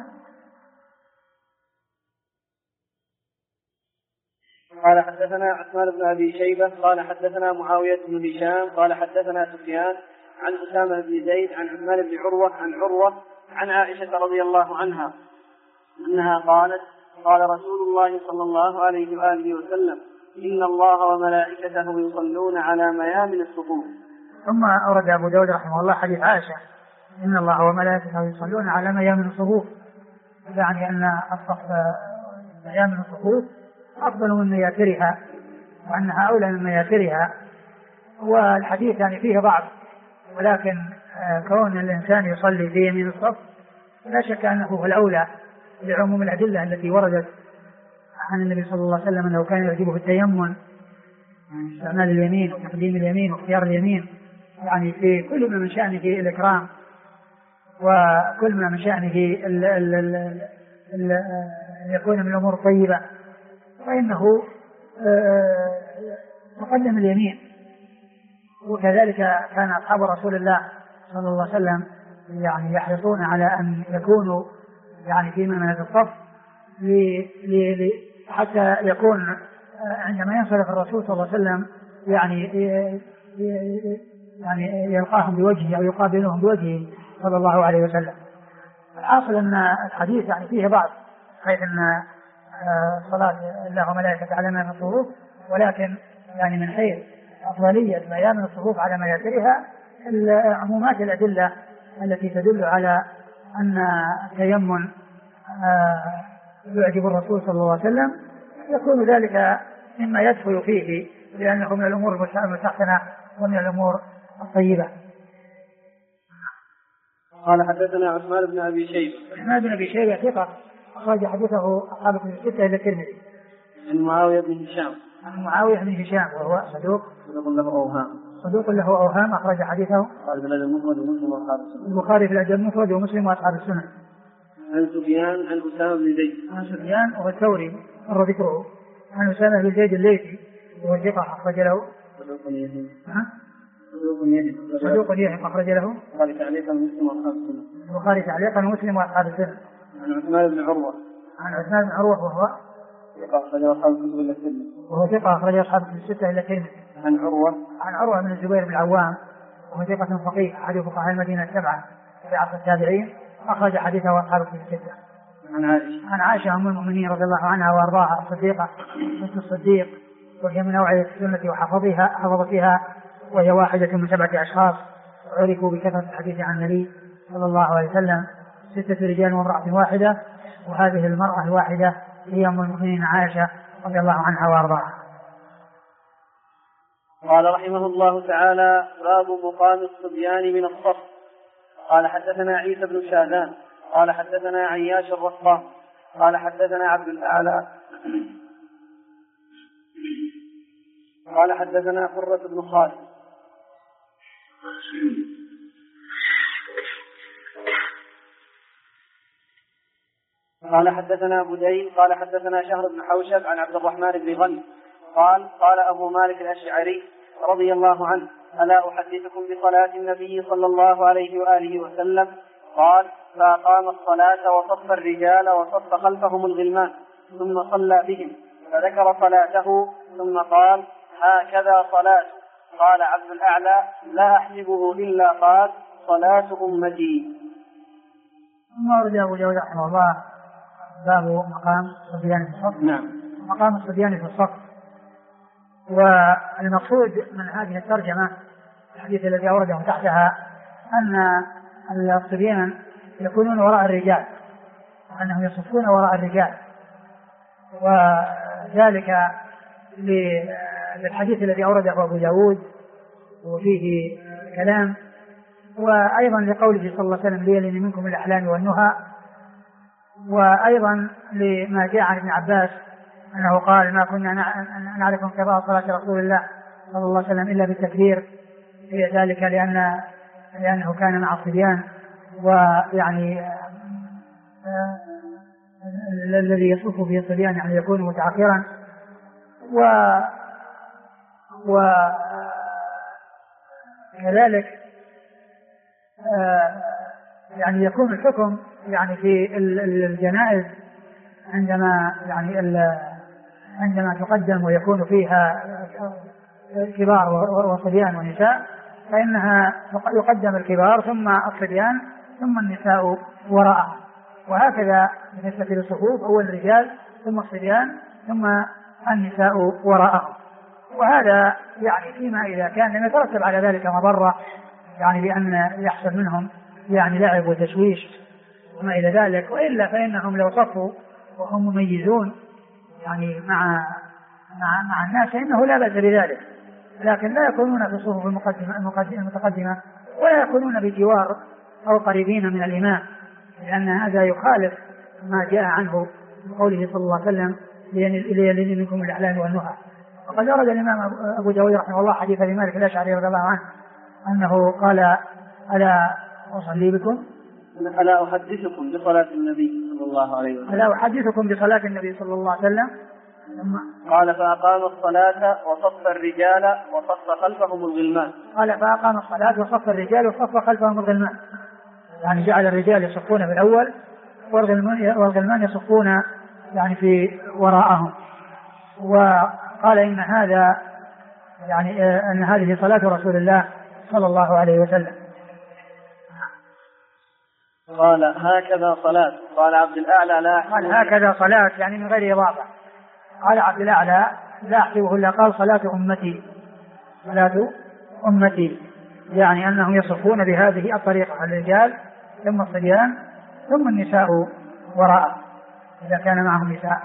قال حدثنا عثمان بن أبي شيبة قال حدثنا معاوية بن هشام قال حدثنا سفيان عن أسامة بن زيد عن عثمان بن عروة عن عائشة رضي الله عنها أنها قالت قال رسول الله صلى الله عليه وآله وسلم إن الله وملائكته يصلون على ميامن الصفوف. ثم أورد أبو داود رحمه الله حديث عائشة إن الله وملائكته يصلون على ميامن الصفوف، يعني أن ميامن الصفوف أفضل من مياسرها وأنها أولى من مياسرها. والحديث يعني فيه ضعف، ولكن كون الإنسان يصلي في يمين الصف لا شك أنه هو الأولى لعموم الأدلة التي وردت عن النبي صلى الله عليه وسلم أنه كان يعجبه التيمم يعني استعمال اليمين وتقديم اليمين واختيار اليمين، يعني في كل ما من شأنه الإكرام وكل ما من شأنه يكون من الأمور الطيبة فإنه تقدم اليمين. وكذلك كان أصحاب رسول الله صلى الله عليه وسلم يعني يحرصون على أن يكونوا يعني في ميمنة الصف حتى يكون عندما ينصرف الرسول صلى الله عليه وسلم يعني يلقاهم بوجهه أو يقابلهم بوجهه صلى الله عليه وسلم. الحاصل أن الحديث يعني فيه بعض حيث أن صلاة الله وملائكته على ميامن الصفوف، ولكن يعني من حيث أفضلية ميامن الصفوف على مياسرها عمومات الأدلة التي تدل على أن التيمم يعجب الرسول صلى الله عليه وسلم يكون ذلك مما يدخل فيه لأنه من الأمور المستحسنة ومن الأمور الطيبة. قال حدثنا عثمان بن أبي شيبة ثقة أخرج حديثه أصحاب الكتب الستة إلى الترمذي. عن معاوية بن هشام وهو صدوق له أوهام أخرج حديثه البخاري في الأدب المفرد ومسلم وأصحاب السنن. عن سفيان عن أسامة بن زيد وهو الثوري مر ذكره. عن أسامة بن زيد الليثي وهو ثقة أخرج له صدوق يهم أخرج له البخاري تعليقا ومسلم وأصحاب السنن. عن عثمان بن عروة وهو ثقة أخرج أصحاب الستة إلى الترمذي. عن عروة بن الزبير بن العوام وهو ثقة فقيه أحد فقهاء المدينة السبعة في عصر التابعين أخرج حديثه أصحاب الستة. عن عائشة أم المؤمنين رضي الله عنها وأرضاها الصديقة بنت الصديق وهي من أوعية السنة وحفظتها وهي واحدة من 7 أشخاص عرفوا بكثرة الحديث عن النبي صلى الله عليه وسلم 6 رجال وامرأة واحدة، وهذه المرأة الواحدة هي أم المؤمنين عائشة رضي الله عنها وأرضاها. قال رحمه الله تعالى: باب مقام الصبيان من الصف. قال حدثنا عيسى بن شاذان قال حدثنا عياش الرقام قال حدثنا عبد الأعلى قال حدثنا قرة بن خالد قال حدثنا بديل قال حدثنا شهر بن حوشب عن عبد الرحمن بن غنم قال أبو مالك الأشعري رضي الله عنه: ألا أحدثكم بصلاة النبي صلى الله عليه وآله وسلم؟ قال: فأقام الصلاة وصف الرجال وصف خلفهم الغلمان ثم صلى بهم فذكر صلاته ثم قال: هكذا صلاة. قال عبد الأعلى: لا أحسبه إلا قال: صلاة أمتي. ثم ورد أبو داود رحمه الله باب مقام الصبيان في الصف. نعم. مقام الصبيان في الصف. والمقصود من هذه الترجمة الحديث الذي أورده تحتها أن الصبيان يكونون وراء الرجال وأنهم يصفون وراء الرجال، وذلك للحديث الذي أورده أبو داود وفيه كلام، وأيضا لقوله صلى الله عليه وسلم: ليلن منكم الأحلام والنهى، وأيضا لما جاء عن ابن عباس أنه قال: ما كنا نعرف انقضاء صلاة رسول الله صلى الله عليه وسلم إلا بالتكبير، هي ذلك لأنه كان مع الصبيان، ويعني الذي يصف فيه الصبيان يعني يكون متأخرا، وكذلك يعني يكون الحكم يعني في الجنائز عندما تقدم ويكون فيها كبار وصبيان ونساء، فإنها يقدم الكبار ثم الصبيان ثم النساء وراءها، وهكذا بالنسبة للصفوف: أول الرجال ثم الصبيان ثم النساء وراءهم. وهذا يعني فيما إذا كان لم يترتب على ذلك مضرة، يعني بأن يحصل منهم يعني لعب وتشويش وما إلى ذلك، وإلا فإنهم لو صفوا وهم مميزون يعني مع الناس فإنه لا بأس بذلك، لكن لا يكونون في الصفوف المتقدمة ولا يكونون بجوار أو قريبين من الإمام، لأن هذا يخالف ما جاء عنه بقوله صلى الله عليه وسلم: ليلن منكم الأحلام والنهى. وقد أورد الإمام أبو داود رحمه الله حديث أبي مالك الأشعري رضي الله عنه أنه قال: ألا أصلي بكم؟ ألا أحدثكم بصلاة النبي صلى الله عليه وسلم؟ ألا أحدثكم بصلاة النبي صلى الله عليه وسلم؟ قال: فأقام الصلاة وصف الرجال وصف خلفهم الغلمان. قال: فأقام الصلاة وصف الرجال وصف خلفهم الغلمان، يعني جعل الرجال يصفون في الأول والغلمان يصفون يعني في وراءهم. وقال: إن هذا يعني أن هذه صلاة رسول الله صلى الله عليه وسلم. قال: هكذا صلاة. قال عبد الأعلى: لا أحسبه. قال: هكذا صلاة يعني من غير إضافة. قال عبد الأعلى: لا أحسبه إلا قال: صلاة أمتي. صلاة أمتي يعني أنهم يصفون بهذه الطريقة: الرجال ثم الصبيان ثم النساء وراء إذا كان معهم نساء.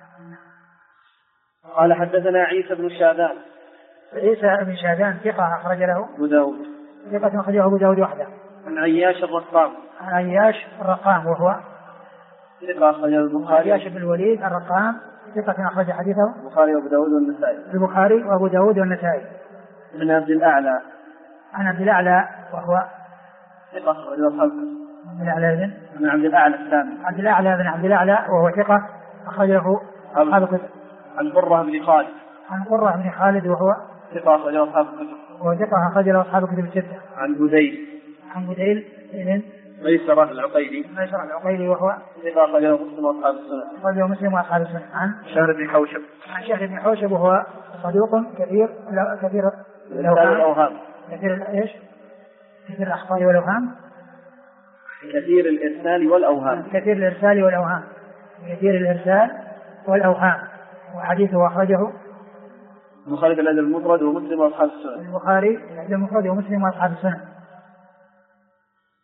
قال: حدثنا عيسى بن شاذان. عيسى بن شاذان ثقة أخرج له أبو داود. ثقة أخرجه أبو داود وحده. عن عياش الرقام. عن عياش الرقام وهو ثقة أخرجه البخاري. عياش بن الوليد الرقام ثقة أخرج حديثه البخاري وأبو داود والنسائي. البخاري وأبو داود والنسائي. عن عبد الأعلى. عن عبد الأعلى وهو ثقة أخرجه أصحاب. عبد الأعلى بن عبد الأعلى الثاني. عبد الأعلى بن عبد الأعلى وهو ثقة أخرجه أصحاب الكتب. عن قرة بن خالد. عن قرة بن خالد وهو ثقة أخرجه أصحاب الكتب. وهو ثقة أخرجه أصحاب الكتب الستة. عن بديل. عن بديل بن ميسرة العقيلي. ميسرة العقيلي وهو ثقة أخرجه مسلم وأصحاب السنة. أخرجه مسلم وأصحاب السنة. عن شهر بن حوشب. عن شهر بن حوشب وهو صدوق كثير الأوهام. كثير ايش؟ كثير الأخطاء والأوهام. كثير الإرسال والأوهام. كثير الإرسال والأوهام. كثير الإرسال والأوهام. وحديثه أخرجه البخاري في الأدب المفرد ومسلم وأصحاب السنن. البخاري في الأدب المفرد ومسلم وأصحاب السنن.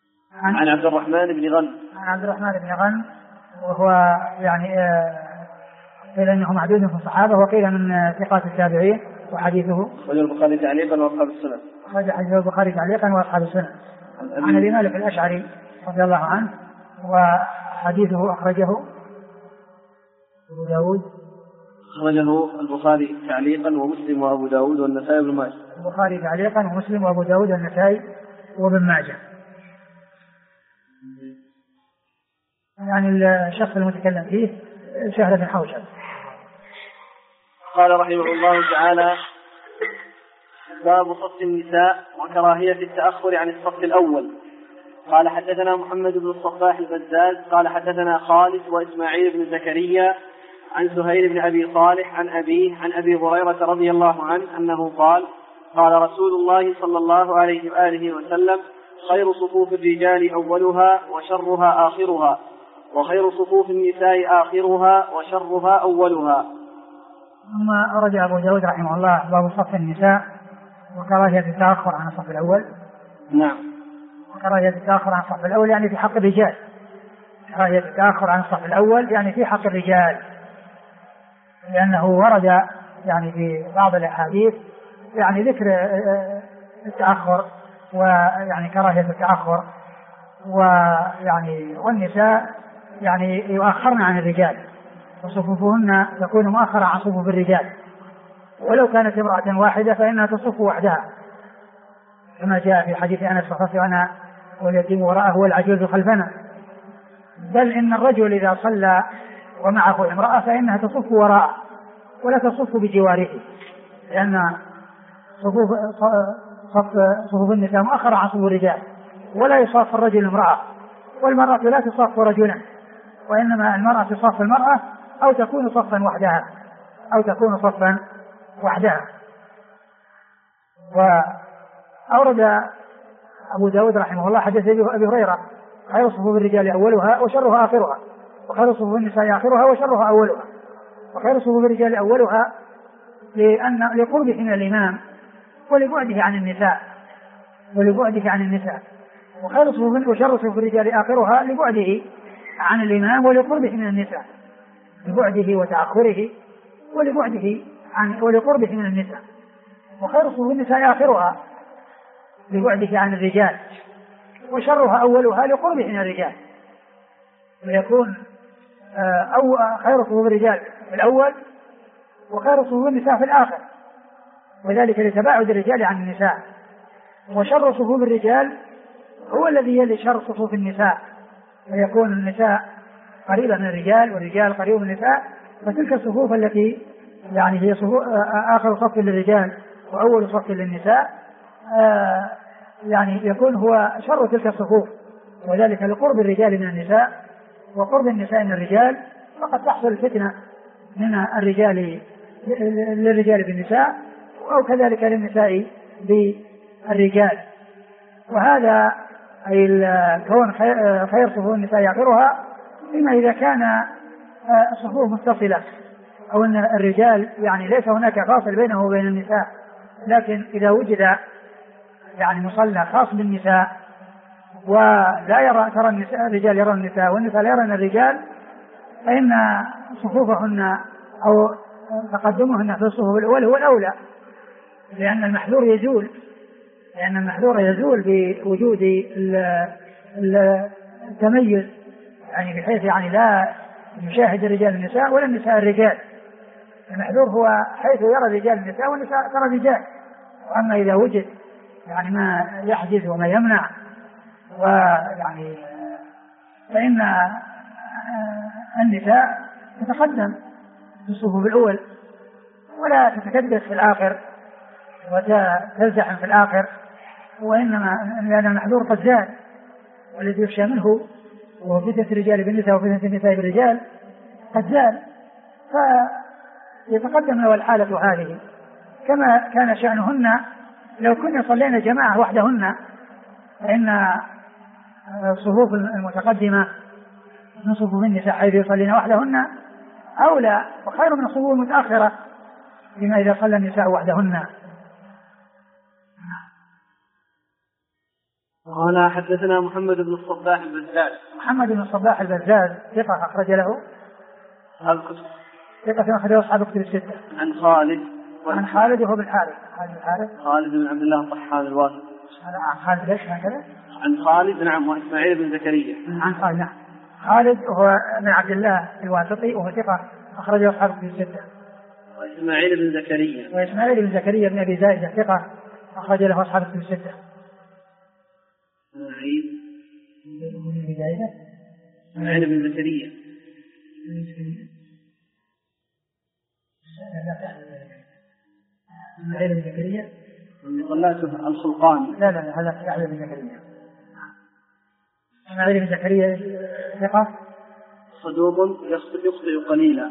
عن عبد الرحمن بن غنم. عن عبد الرحمن بن غنم وهو يعني قيل أنه معدود في الصحابة وقيل من ثقات التابعين. وحديثه أخرجه البخاري تعليقا وأصحاب السنن. أخرج حديث البخاري تعليقا وأصحاب السنن عن أبي مالك الأشعري رضي الله عنه. وحديثه أخرجه أبو داود. أخرجه البخاري تعليقا ومسلم وأبو داود والنسائي وابن ماجه. البخاري تعليقا ومسلم وأبو داود والنسائي وابن ماجه. يعني الشخص المتكلم فيه شهر بن حوشب. قال رحمه الله تعالى: باب صف النساء وكراهية التأخر عن الصف الأول. قال حدثنا محمد بن الصباح البزاز قال حدثنا خالد وإسماعيل بن زكريا عن سهيل بن أبي صالح عن أبيه عن أبي هريرة رضي الله عنه أنه قال: قال رسول الله صلى الله عليه وآله وسلم: خير صفوف الرجال أولها وشرها آخرها، وخير صفوف النساء آخرها وشرها أولها. ثم أرد أبو داود رحمه الله باب صف النساء وكراهية التأخر عن الصف الأول. نعم. وكراهية التأخر عن الصف الأول يعني في حق الرجال. كراهية التأخر عن الصف الأول يعني في حق الرجال، لأنه ورد يعني في بعض الأحاديث يعني ذكر التأخر ويعني كراهية التأخر، ويعني والنساء يعني يؤخرن عن الرجال وصفوفهن تكون مؤخرة عن صفوف الرجال، ولو كانت امرأة واحدة فإنها تصف وحدها كما جاء في حديث أنس: فصف أنا واليتيم وراءه والعجوز خلفنا. بل إن الرجل إذا صلى ومعه امرأة فإنها تصف وراءه ولا تصف بجواره، لأن صفوف النساء مؤخرة عن صفوف الرجال، ولا يصاف الرجل امرأة، والمرأة لا تصاف رجلا، وإنما المرأة تصاف المرأة أو تكون صفا وحدها. وأورد أبو داود رحمه الله حديث أبي هريرة: خير صفوف الرجال أولها وشرها آخرها، وخير صفوف النساء آخرها وشرها أولها. وخير صفوف الرجال أولها لقربه من الإمام ولبعده عن النساء، وخير صفوف وشر صفوف الرجال آخرها لبعده عن الإمام ولقربه من النساء، لبعده وتأخره ولقربه من النساء. وخير صفوف النساء آخرها لبعده عن الرجال، وشرها أولها لقربه من الرجال، ويكون أو خير صفوف الرجال في الأول وخير صفوف النساء في الآخر، وذلك لتباعد الرجال عن النساء. وشر صفوف الرجال هو الذي يلي شر صفوف النساء، ويكون النساء قريبة من الرجال والرجال قريب من النساء، فتلك الصفوف التي يعني هي آخر صف للرجال وأول صف للنساء يعني يكون هو شر تلك الصفوف، وذلك لقرب الرجال من النساء وقرب النساء من الرجال. فقد تحصل الفتنة من الرجال للرجال بالنساء، أو كذلك للنساء بالرجال. وهذا أي الكون خير صفوف النساء آخرها، إما إذا كان الصفوف متصلة، أو أن الرجال يعني ليس هناك فاصل بينه وبين النساء، لكن إذا وجد يعني مصلى خاص بالنساء ولا ترى النساء الرجال يرون النساء والنساء لا يرون الرجال، فإن صفوفهن أو تقدمهن في الصفوف الأول هو الأولى، لأن المحذور يزول بوجود التميز، يعني بحيث يعني لا يشاهد الرجال النساء ولا النساء الرجال. المحذور هو حيث يرى الرجال النساء والنساء ترى الرجال. وأما إذا وجد يعني ما يحجز وما يمنع ويعني فإن النساء تتقدم في الصفوف الأول ولا تتكدس في الآخر وتزدحم في الآخر، وإنما لأن المحذور قد زاد، والذي يخشى منه وهو فتنة الرجال بالنساء وفتنة النساء بالرجال قد زال، فيتقدم له الحالة هذه. كما كان شأنهن لو كنا صلينا جماعة وحدهن، فإن الصفوف المتقدمة من صفوف النساء حيث يصلين وحدهن أولى وخير من الصفوف المتأخرة بما إذا صلى النساء وحدهن. قال حدثنا محمد بن الصباح البزاز. محمد بن الصباح البزاز ثقة أخرج له ثقة أخرجه أصحاب الكتب الستة. عن خالد. عن خالد وهو بالحارث. خالد بن عبد الله الطحان الواسط. عن خالد ليش هكذا؟ عن خالد نعم وإسماعيل بن زكريا. عن خالد نعم. خالد هو بن عبد الله الواسطي وهو ثقة أخرجه أصحاب الكتب الستة. وإسماعيل بن زكريا. وإسماعيل بن زكريا بن أبي زائدة ثقة أخرج له أصحاب الكتب الستة. إسماعيل بن زكريا. إسماعيل بن زكريا طلعته الخلقاني. لا هذا يحيى بن زكريا. إسماعيل بن زكريا ثقة صدوق يخطئ قليلا.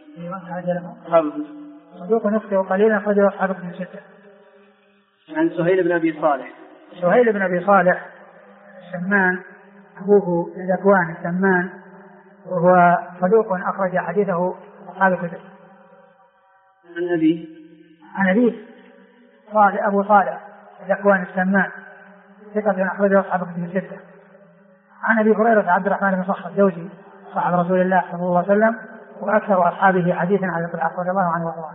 صدوق يخطئ قليلا أخرجه أصحاب الكتب الستة. عن سهيل بن أبي صالح. سهيل بن أبي صالح السمان أبوه ذكوان السمان وهو صدوق أخرج حديثه أصحاب الكتب. عن أبيه أبو صالح ذكوان السمان ثقة أخرجه أصحاب الكتب الستة. عن أبي هريرة عبد الرحمن بن صخر الدوسي صاحب رسول الله صلى الله عليه وسلم وأكثر أصحابه حديثا على الصحابة رضي الله عنه وارضاه.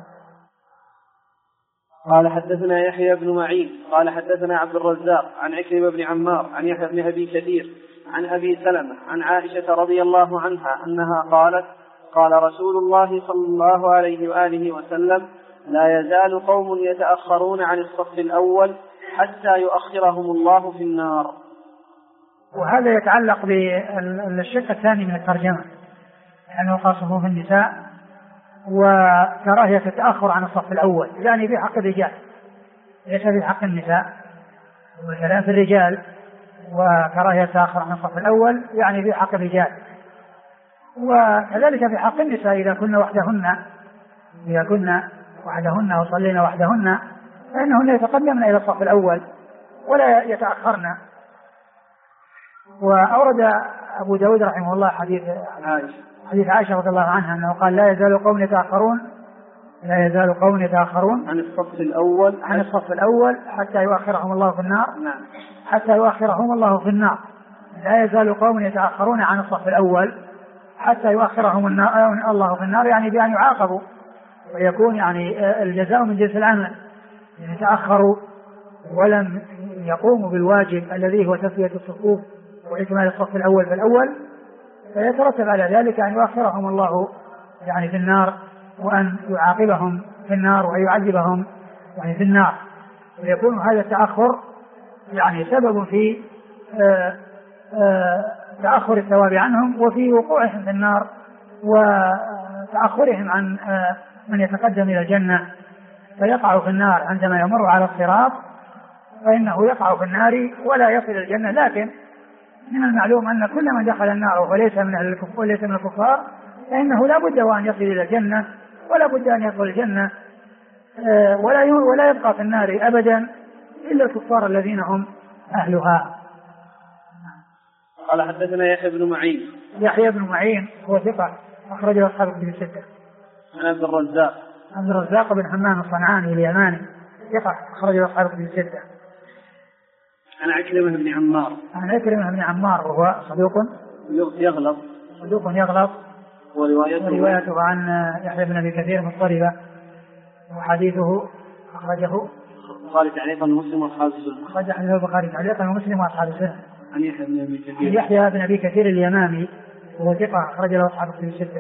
قال حدثنا يحيى بن معين قال حدثنا عبد الرزاق عن عكرمة بن عمار عن يحيى بن أبي كثير عن أبي سلمة عن عائشة رضي الله عنها أنها قالت قال رسول الله صلى الله عليه وآله وسلم لا يزال قوم يتأخرون عن الصف الأول حتى يؤخرهم الله في النار. وهذا يتعلق بالشق الثاني من الترجمة لأنه خاصه في النساء وكراهية التأخر عن الصف الأول يعني في حق الرجال ليس في حق النساء وكلام في الرجال وكراهية التأخر عن الصف الأول يعني في حق الرجال وكذلك في حق النساء إذا كنا وحدهن وصلينا وحدهن فإنهن يتقدمن إلى الصف الأول ولا يتأخرن. وأورد أبو داود رحمه الله حديث عائشة رضي الله عنها أنه قال لا يزال قوم يتأخرون عن الصف الأول حتى يؤخرهم الله في النار. لا يزال قوم يتأخرون عن الصف الأول حتى يؤخرهم الله في النار يعني بأن يعاقبوا ويكون يعني الجزاء من جنس العمل يعني تأخروا ولم يقوموا بالواجب الذي هو تسوية الصفوف وإكمال الصف الأول فالأول فيترتب على ذلك أن يؤخرهم الله يعني في النار وأن يعاقبهم في النار وأن يعذبهم يعني في النار ويكون هذا التأخر يعني سبب في تأخر الثواب عنهم وفي وقوعهم في النار وتأخرهم عن من يتقدم إلى الجنة فيقع في النار عندما يمر على الصراط فإنه يقع في النار ولا يصل الجنة. لكن من المعلوم أن كل من دخل النار وليس من الكفار فإنه لا بد وأن يصل إلى الجنة ولا بد أن يدخل الجنة ولا يبقى في النار أبدا إلا الكفار الذين هم أهلها. قال حدثنا يحيى بن معين هو ثقة أخرجه أصحاب الكتب الستة. عن عبد الرزاق بن حمام الصنعاني اليماني ثقة أخرجه أصحاب الكتب الستة. عن عكرمة بن عمار وهو صدوق يغلط وروايته عن يحيى بن أبي كثير مضطربة وحديثه أخرجه البخاري تعليقا ومسلم وأصحاب السنة. أخرج حديث البخاري تعليقا ومسلم وأصحاب السنة. عن يحيى بن أبي كثير اليمامي وهو ثقة أخرج له أصحاب الكتب الستة.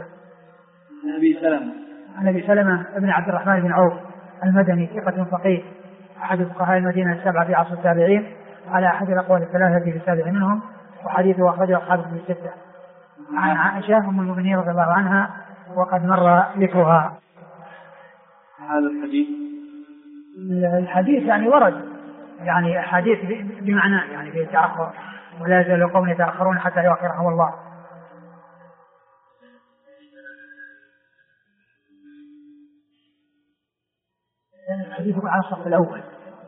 عن أبي سلمة بن عبد الرحمن بن عوف المدني ثقة فقيه أحد فقهاء المدينة السبعة في عصر التابعين على أحد الأقوال الثلاثة في السابع منهم وحديثه أخرجه أصحاب الكتب الستة. عن عائشة أم المؤمنين رضي الله عنها وقد مر ذكرها. هذا الحديث يعني ورد يعني حديث بمعناه يعني في التأخر ولا يزال قوم يتأخرون حتى يؤخرهم الله. الحديث عن الصف الأول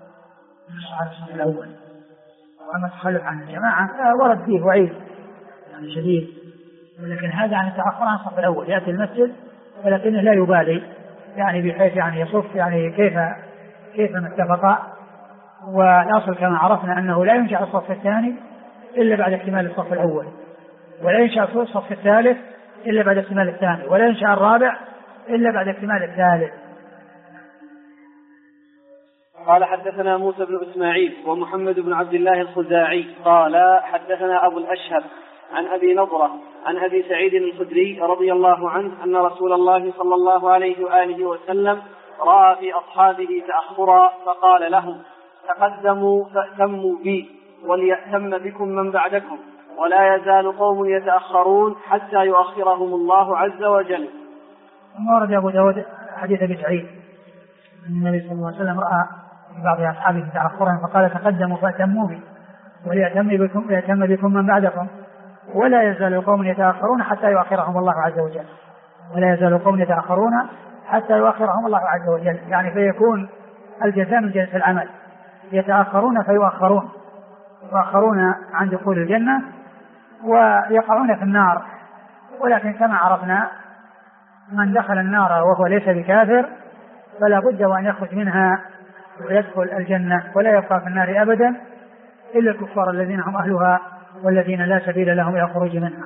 وأما التخلف عن الجماعة ورد فيه وعيد يعني شديد ولكن هذا عن التأخر عن الصف الأول يأتي المسجد ولكنه لا يبالي يعني بحيث يعني يصف يعني كيف ما اتفق. والأصل كما عرفنا أنه لا ينشأ الصف الثاني إلا بعد اكتمال الصف الأول ولا ينشأ الصف الثالث إلا بعد اكتمال الثاني ولا ينشأ الرابع إلا بعد اكتمال الثالث. قال حدثنا موسى بن إسماعيل ومحمد بن عبد الله الخزاعي قال حدثنا أبو الأشهب عن أبي نضرة عن أبي سعيد الخدري رضي الله عنه أن رسول الله صلى الله عليه وآله وسلم رأى في أصحابه تأخرا فقال لهم تقدموا فأتموا بي وليأتم بكم من بعدكم ولا يزال قوم يتأخرون حتى يؤخرهم الله عز وجل. ورد أبو داود حديث أبي سعيد أن النبي صلى الله عليه وسلم رأى في بعض أصحابه تأخرا فقال تقدموا فأتموا بي وليأتم بكم من بعدكم ولا يزال قوم يتأخرون حتى يؤخرهم الله عز وجل. ولا يزال قوم يتأخرون حتى يؤخرهم الله عز وجل، يعني فيكون الجزاء من جنس العمل، يتأخرون يؤخرون عن دخول الجنة ويقعون في النار. ولكن كما عرفنا من دخل النار وهو ليس بكافر فلا بد وأن يخرج منها ويدخل الجنة، ولا يبقى في النار أبدا إلا الكفار الذين هم أهلها والذين لا سبيل لهم إلى الخروج منها.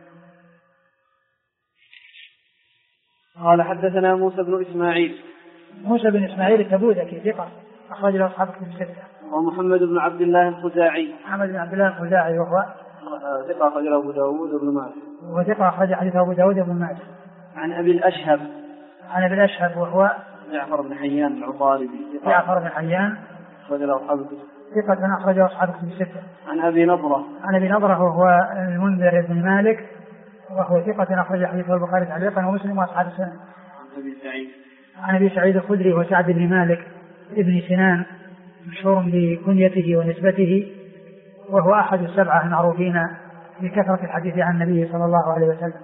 قال حدثنا موسى بن إسماعيل التبوذكي ثقة أخرج له أصحاب الكتب الستة. ومحمد بن عبد الله الخزاعي وهو ثقة أخرج له أبو داود وابن ماجه. وثقة أخرج حديث أبو داود وابن ماجه. عن أبي الأشهب وهو جعفر بن حيان العطاردي أخرج له أصحاب الكتب ثقة أخرجه أصحاب الكتب الستة. عن أبي نضرة وهو المنذر بن مالك وهو ثقة أخرج حديثه البخاري تعليقا ومسلم وأصحاب السنن. عن أبي سعيد الخدري وسعد بن مالك ابن سنان مشهور بكنيته ونسبته، وهو أحد السبعة المعروفين بكثرة الحديث عن النبي صلى الله عليه وسلم.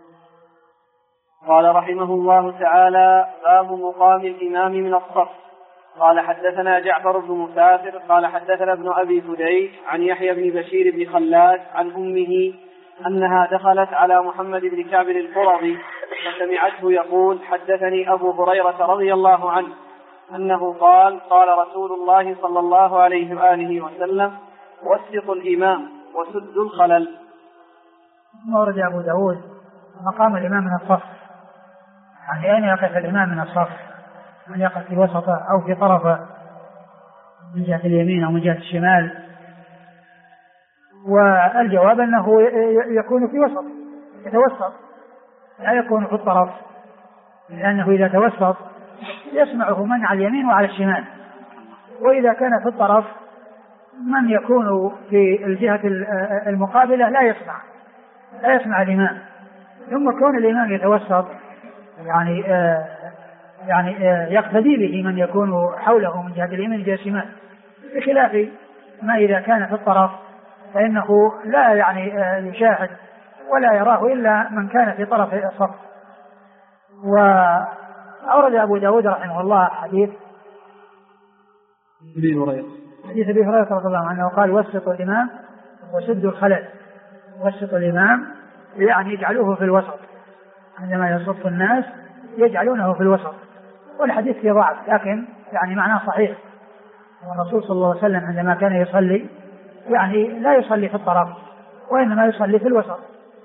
قال رحمه الله تعالى: باب مقام الإمام من الصف. قال حدثنا جعفر بن مسافر قال حدثنا ابن أبي فديك عن يحيى بن بشير بن خلاد عن أمه أنها دخلت على محمد بن كعب القرظي فسمعته يقول: حدثني أبو هريرة رضي الله عنه أنه قال: قال رسول الله صلى الله عليه وآله وسلم: وسطوا الإمام وسدوا الخلل. ورد أبو داود مقام الإمام من الصف، يعني أين يقف الإمام من الصف؟ من يقف في وسطه أو في طرفه من جهة اليمين أو من جهة الشمال؟ والجواب أنه يكون في وسط، يتوسط، لا يكون في الطرف، لأنه إذا توسط يسمعه من على اليمين وعلى الشمال، وإذا كان في الطرف من يكون في الجهة المقابلة لا يسمع الإمام. ثم كون الإمام يتوسط يعني يقتدي به من يكون حوله من جهة اليمين وجهة الشمال، بخلاف ما إذا كان في الطرف فإنه لا يشاهد ولا يراه إلا من كان في طرف الصف. وأورد أبو داود رحمه الله حديث أبي هريرة رضي الله عنه قال: وسطوا الإمام وسدوا الخلل. وسطوا الإمام يعني يجعلوه في الوسط، عندما يصف الناس يجعلونه في الوسط. والحديث فيه ضعف لكن معناه صحيح. والرسول صلى الله عليه وسلم عندما كان يصلي لا يصلي في الطرف وإنما يصلي في الوسط.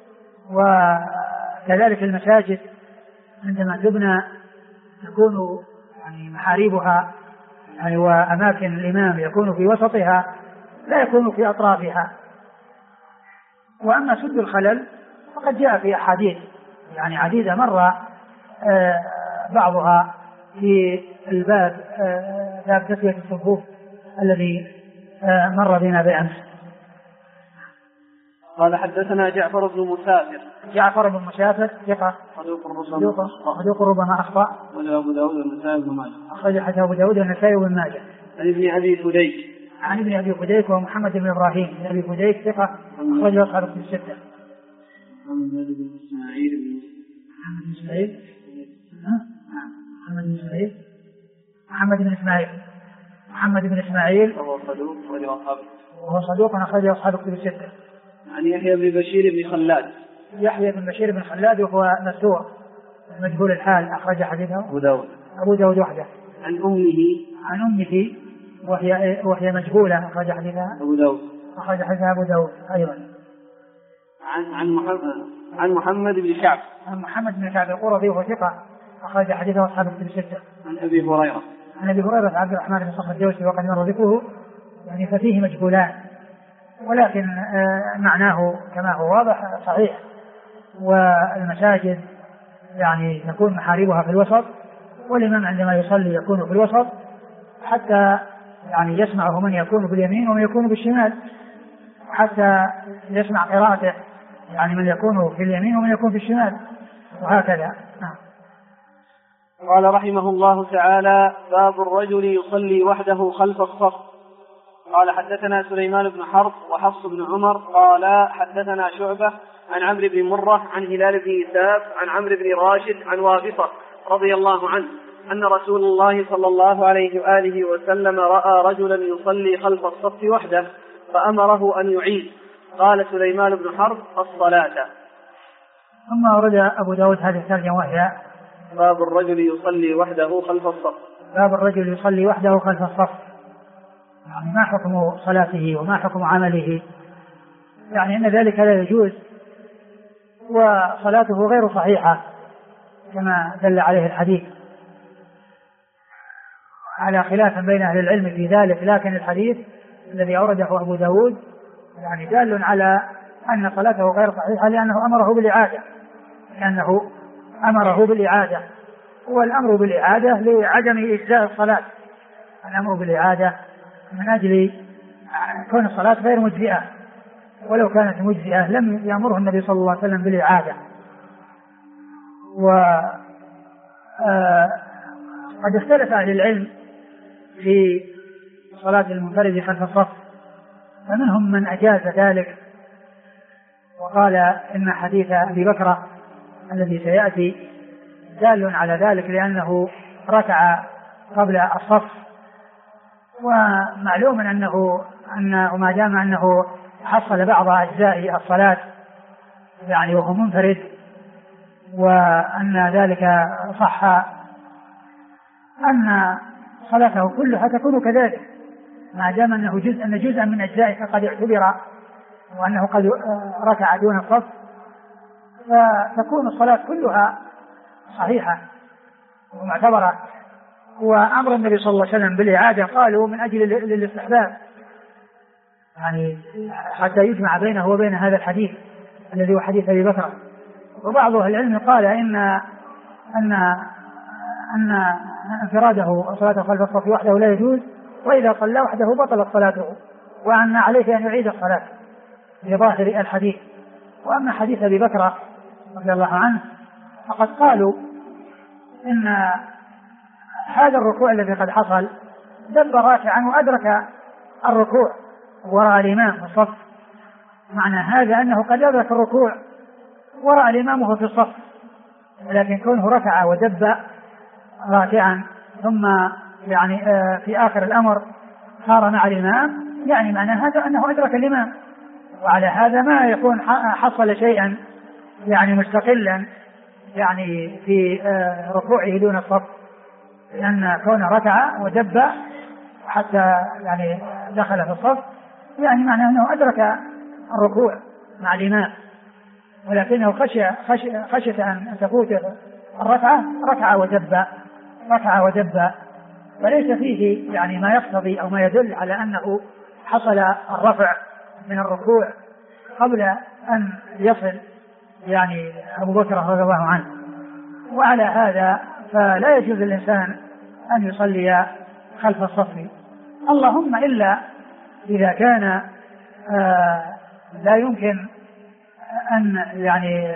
وكذلك المساجد عندما تبنى تكون محاريبها وأماكن الإمام يكون في وسطها لا يكون في أطرافها. وأما سد الخلل فقد جاء في أحاديث عديدة مر بعضها في الباب باب تسوية الصفوف الذي مر بنا بالأمس. قال حدثنا جعفر بن مسافر ثقة صدوق ربما أخطأ. أبو داود والنسائي بن ماجه. أخرج حديث أبو داود والنسائي بن ماجه. عن ابن أبي فديك ومحمد بن إبراهيم بن أبي فديك ثقة أخرج أصحاب الكتب الستة. محمد بن إسماعيل وهو صدوق أخرج أصحاب الكتب الستة. عن يحيى بن بشير بن خلاد وهو مستور مجهول الحال أخرج حديثه أبو داود وحده. عن أمه وهي مجهولة أخرج حديثها أبو داود أيضا. عن محمد بن كعب القرظي وهو ثقة أخرج حديثه أصحاب الكتب الستة. عن أبي هريرة عبد الرحمن بن صخر الدوسي وقد مر ذكره، يعني ففيه مجهولان، ولكن معناه كما هو واضح صحيح. والمساجد يعني تكون محاربها في الوسط، والإمام عندما يصلي يكون في الوسط حتى يعني يسمعه من يكون باليمين ومن يكون بالشمال، حتى يسمع قراءته يعني من يكون في اليمين ومن يكون في الشمال، وهكذا. قال رحمه الله تعالى: باب الرجل يصلي وحده خلف الصف. قال حدثنا سليمان بن حرب وحفص بن عمر قال حدثنا شعبة عن عمرو بن مرة عن هلال بن إساف عن عمرو بن راشد عن وابصة رضي الله عنه أن رسول الله صلى الله عليه وآله وسلم رأى رجلا يصلي خلف الصف وحده فأمره أن يعيد. قال سليمان بن حرب: الصلاة. ثم أورد أبو داود هذه الترجمة وهي: باب الرجل يصلي وحده خلف الصف. باب الرجل يصلي وحده خلف الصف، يعني ما حكم صلاته وما حكم عمله؟ يعني أن ذلك لا يجوز، وصلاته غير صحيحة كما دل عليه الحديث، على خلاف بين أهل العلم في ذلك، لكن الحديث الذي أورده أبو داود يعني دال على أن صلاته غير صحيحة لأنه أمره بالإعادة، والأمر بالإعادة لعدم إجزاء الصلاة، الأمر بالإعادة من أجل كون الصلاة غير مجزئة، ولو كانت مجزئة لم يأمره النبي صلى الله عليه وسلم بالإعادة. وقد اختلف أهل العلم في صلاة المنفرد خلف الصف، فمنهم من أجاز ذلك وقال إن حديث أبي بكر الذي سيأتي دال على ذلك لأنه ركع قبل الصف، ومعلوم وما دام أنه حصل بعض أجزاء الصلاة يعني وهو منفرد، وأن ذلك صح أن صلاته كلها تكون كذلك، ما دام أنه جزءا من أجزائه قد اعتبر وأنه قد ركع دون الصف، فتكون الصلاة كلها صحيحة ومعتبرة. وأمر النبي صلى الله عليه وسلم بالإعادة قالوا من أجل الاستحباب، يعني حتى يجمع بينه وبين هذا الحديث الذي هو حديث أبي بكر. وبعض أهل العلم قال أن انفراده صلاته خلف الصف وحده لا يجوز، وإذا صلى وحده بطلت صلاته، وأن عليه أن يعيد الصلاة لظاهر الحديث. وأما حديث أبي بكر رضي الله عنه فقد قالوا إن هذا الركوع الذي قد حصل دب راكعا وأدرك الركوع وراء الإمام في الصف، معنى هذا أنه قد أدرك الركوع وراء الإمام وهو في الصف، لكن كونه ركع ودب راكعا ثم يعني في آخر الأمر صار مع الإمام، يعني معنى هذا أنه أدرك الإمام، وعلى هذا ما يكون حصل شيئا يعني مستقلا يعني في ركوعه دون الصف، لأن كونه ركع ودب حتى يعني دخل في الصف يعني معنى أنه أدرك الركوع مع الإمام، ولكنه خشية أن تفوت الركعة ركع ودب، وليس فيه يعني ما يقتضي أو ما يدل على أنه حصل الرفع من الركوع قبل أن يصل يعني أبو بكر رضي الله عنه. وعلى هذا فلا يجوز للإنسان أن يصلي خلف الصف، اللهم إلا إذا كان لا يمكن أن يعني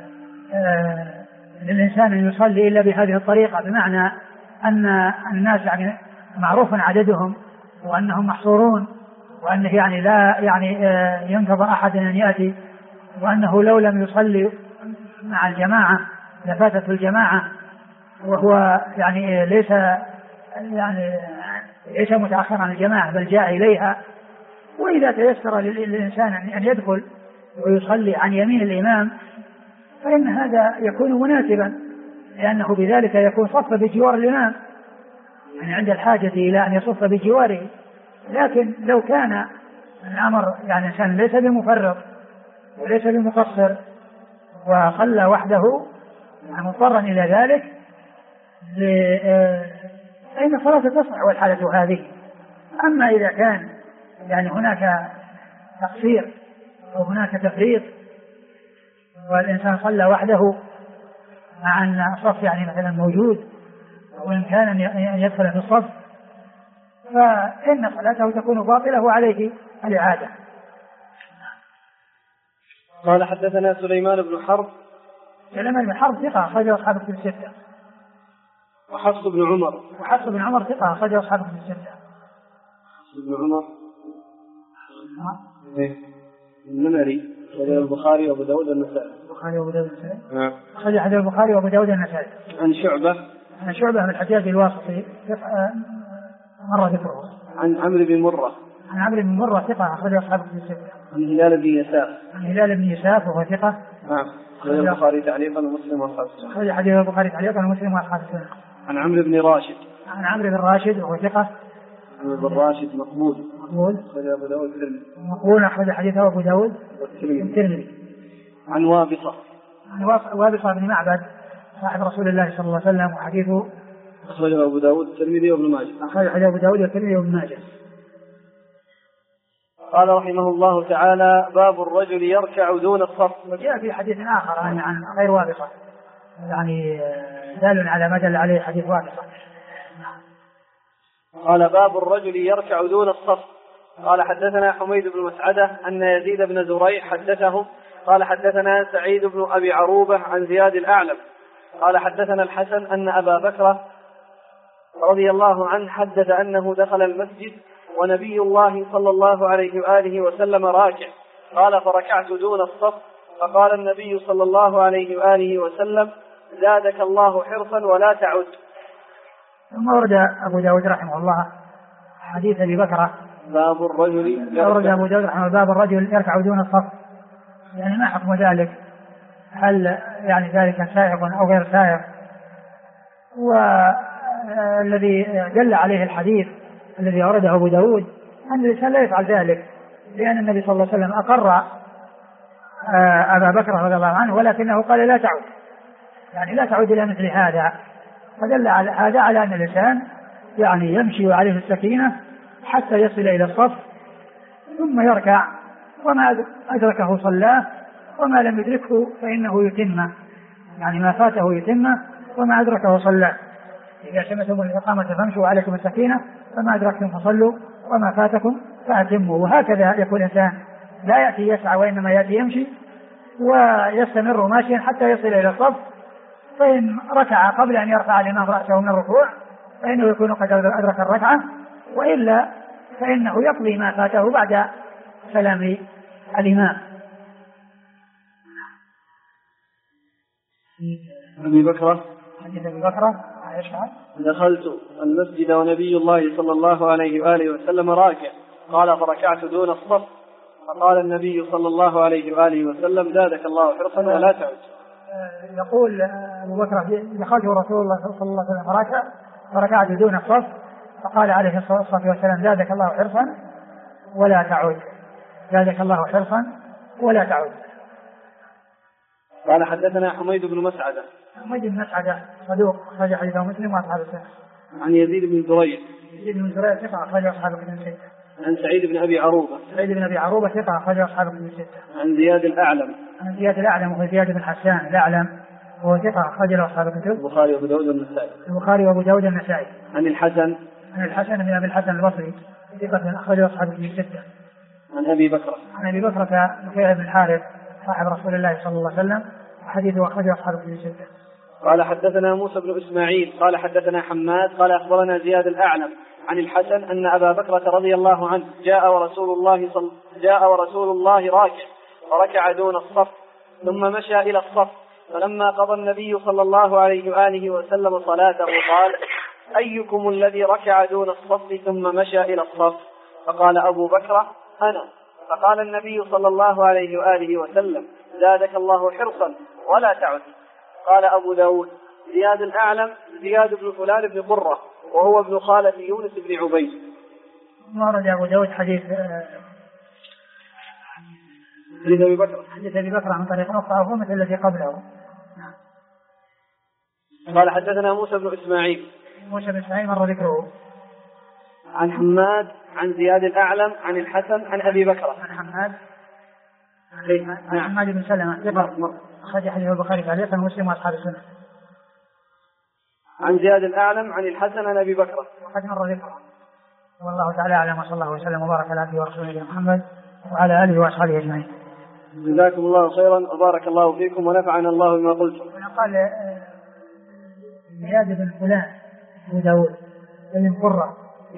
للإنسان أن يصلي إلا بهذه الطريقة، بمعنى أن الناس يعني معروف عددهم وأنهم محصورون، وأنه يعني لا يعني ينتظر أحد أن يأتي، وأنه لو لم يصلي مع الجماعة لفاتته الجماعة، وهو يعني ليس متأخر عن الجماعة بل جاء إليها. وإذا تيسر للإنسان أن يدخل ويصلي عن يمين الإمام فإن هذا يكون مناسبا، لأنه بذلك يكون صف بجوار الإمام، يعني عند الحاجة إلى أن يصف بجواره. لكن لو كان الأمر يعني إنسان ليس بمفرط وليس بمقصر وصلى وحده مضطرا إلى ذلك، فإن الصلاة تصح والحالة هذه. أما إذا كان يعني هناك تقصير أو هناك تفريط والإنسان صلى وحده مع أن الصف يعني مثلا موجود وإن كان أن يدخل في الصف فإن صلاته تكون باطلة وعليه الإعادة. قال حدثنا سليمان بن حرب. سليمان بن حرب ثقة أخرجه أصحاب الكتب الستة. وحفص بن عمر. وحفص بن عمر ثقة أخرجه أصحاب الكتب الستة. حفص بن عمر النمري أخرجه البخاري وأبو داود والنسائي. البخاري وأبو داود والنسائي. أخرج حديث البخاري وأبو داود والنسائي. عن شعبة. عن شعبة بن الحجاج الواسطي مرة ذكره. عن عمرو بن مرة. عن عمرو بن مرة ثقة أخرجه أصحاب الكتب الستة. عن هلال بن يساف. عن هلال بن يساف وهو ثقة. نعم. أخرج البخاري تعليقا ومسلم وأصحاب السنة. أخرج حديث البخاري تعليقا ومسلم وأصحاب السنة. عن عمرو بن راشد. عن عمرو بن راشد وهو ثقة. عمرو بن راشد مقبول. مقبول. أخرج أبو داود والترمذي. مقبول أخرج حديثه أبو داود والترمذي. عن وابصة. عن وابصة بن معبد صاحب رسول الله صلى الله عليه وسلم وحديثه أخرجه أبو داود والترمذي وابن ماجه. أخرج حديث أبو داود والترمذي وابن ماجه. قال رحمه الله تعالى: باب الرجل يركع دون الصف. وجاء في حديث آخر يعني عن غير وابصة يعني دال على ما دل عليه حديث وابصة. قال: باب الرجل يركع دون الصف. قال: حدثنا حميد بن مسعدة أن يزيد بن زريع حدثهم قال: حدثنا سعيد بن أبي عروبة عن زياد الأعلم قال: حدثنا الحسن أن أبا بكر رضي الله عنه حدث أنه دخل المسجد ونبي الله صلى الله عليه وآله وسلم راكع. قال: فركعت دون الصف فقال النبي صلى الله عليه وآله وسلم: زادك الله حرصا ولا تعد. ثم ورد أبو داود رحمه الله حديث أبي بكر. باب الرجل ورد أبو داود رحمه الله باب الرجل يركع دون الصف. يعني ما حكم ذلك؟ هل يعني ذلك سائغ أو غير سائغ؟ والذي دل عليه الحديث الذي أورده أبو داود أن الإنسان لا يفعل ذلك، لأن النبي صلى الله عليه وسلم أقر أبا بكر رضي الله عنه ولكنه قال لا تعود، يعني لا تعود إلى مثل هذا. فدل على هذا على أن الإنسان يعني يمشي عليه السكينة حتى يصل إلى الصف ثم يركع، وما أدركه صلاه وما لم يدركه فإنه يتم، يعني ما فاته يتم وما أدركه صلاه. إذا سمعتم الإقامة فامشوا عليكم السكينة فما أدركتم فصلوا وما فاتكم فأتموا. وهكذا يكون الإنسان لا يأتي يسعى وإنما يأتي يمشي ويستمر ماشيا حتى يصل إلى الصف، فإن ركع قبل أن يرفع الإمام رأسه من الركوع فإنه يكون قد أدرك الركعة، وإلا فإنه يقضي ما فاته بعد سلام الإمام. أبي بكر حديث أبي بكر دخلت المسجد ونبي الله صلى الله عليه وآله وسلم راكع. قال: فركعت دون الصف فقال النبي صلى الله عليه وآله وسلم: زادك الله حرصا ولا تعد. يقول أبو بكر: دخلت رسول الله صلى الله عليه وسلم راكع فركعت دون الصف فقال عليه الصلاة والسلام: زادك الله حرصا ولا تعد. زادك الله حرصا ولا تعد. قال: حدثنا حميد بن مسعدة. حميد بن مسعدة صدوق أخرج حديثه مسلم وأصحاب السنة. عن يزيد بن زريع. يزيد بن زريع ثقة أخرج أصحاب الكتب الستة. عن سعيد بن أبي عروبة. سعيد بن أبي عروبة ثقة أخرج أصحاب الكتب الستة. عن زياد الأعلم. عن زياد الأعلم وهو زياد بن حسان الأعلم وهو ثقة أخرج له أصحاب الكتب. البخاري وأبو داود والنسائي. البخاري وأبو داود والنسائي. عن الحسن. عن الحسن بن أبي الحسن البصري ثقة أخرج أصحاب الكتب الستة. عن أبي بكر. عن أبي بكر نفيع بن الحارث صاحب رسول الله صلى الله عليه وسلم وحديثه أخرج أصحاب الكتب الستة. قال: حدثنا موسى بن إسماعيل قال: حدثنا حماد قال: أخبرنا زياد الأعلم عن الحسن أن أبا بكر رضي الله عنه جاء ورسول الله راكع وركع دون الصف ثم مشى إلى الصف، فلما قضى النبي صلى الله عليه وآله وسلم صلاته قال: أيكم الذي ركع دون الصف ثم مشى إلى الصف؟ فقال أبو بكر: أنا. فقال النبي صلى الله عليه وآله وسلم: زادك الله حرصا ولا تعد. قال أبو داود: زياد الأعلم زياد بن فلان بن قرة وهو ابن خالة يونس بن عبيد. ورد أبو داود حديث أبي بكر. حديث أبي بكر عن طريق أخرى وهو مثل الذي قبله. قال حدثنا موسى بن إسماعيل. موسى بن إسماعيل مر ذكره. عن حماد عن زياد الأعلم عن الحسن عن أبي بكر. عن حماد. نعم. حماد بن سلمة أخرج حديثه البخاري تعليقا ومسلم وأصحاب السنة. عن زياد الأعلم عن الحسن عن أبي بكر. وقد مر ذكره. والله تعالى أعلم وصلى الله وسلم وبارك على عبده ورسوله محمد وعلى آله وأصحابه أجمعين. جزاكم الله خيرا وبارك الله فيكم ونفعنا الله بما قلتم. قال زياد بن فلان أبو داود بن قرة.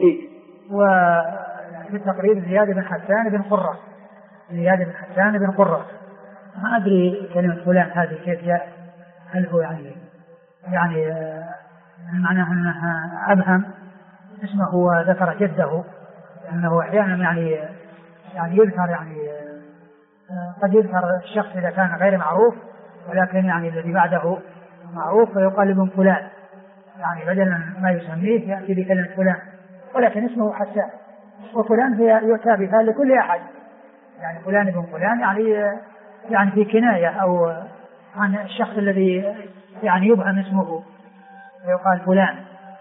وفي التقريب زياد بن حسان بن قرة. زياد بن حسان بن قرة. ما أدري كلمة فلان هذه كيف جاء. هل هو يعني معناه أنها أبهم اسمه وذكر جده أنه أحيانا يعني يذكر قد يذكر الشخص إذا كان غير معروف ولكن يعني الذي بعده معروف فيقال ابن فلان يعني بدلا ما يسميه يأتي بكلمة فلان ولكن اسمه حسان. وفلان هي يؤتى بها لكل أحد يعني فلان ابن فلان يعني في كناية أو عن الشخص الذي يعني يبهم اسمه ويقال فلان.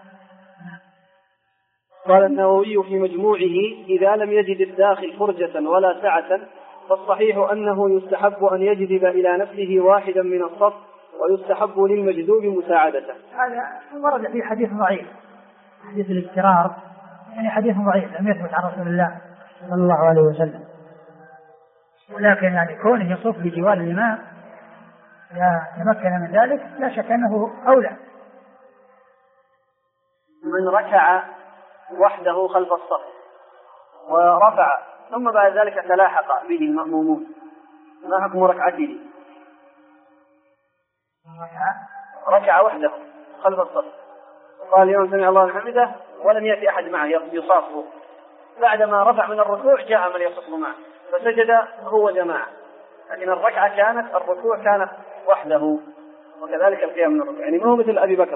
قال النووي في مجموعه إذا لم يجد الداخل فرجة ولا سعة فالصحيح أنه يستحب أن يجذب إلى نفسه واحدا من الصف ويستحب للمجذوب مساعدته. هذا ورد في حديث ضعيف حديث الاضطرار يعني حديث ضعيف لم يثبت عن رسول الله صلى الله عليه وسلم ولكن يعني كونه يصف بجوار الإمام يتمكن من ذلك لا شك أنه أولى. من ركع وحده خلف الصف ورفع ثم بعد ذلك تلاحق به المأمومون ما حكم ركعته؟ ركع وحده خلف الصف قال الإمام سمع الله لمن حمده ولم يأتي أحد معه يصافه بعدما رفع من الركوع جاء من يصف معه فسجد هو جماعة لكن الركعة الركوع كانت وحده وكذلك القيام من الركوع يعني ما هو مثل أبي بكر.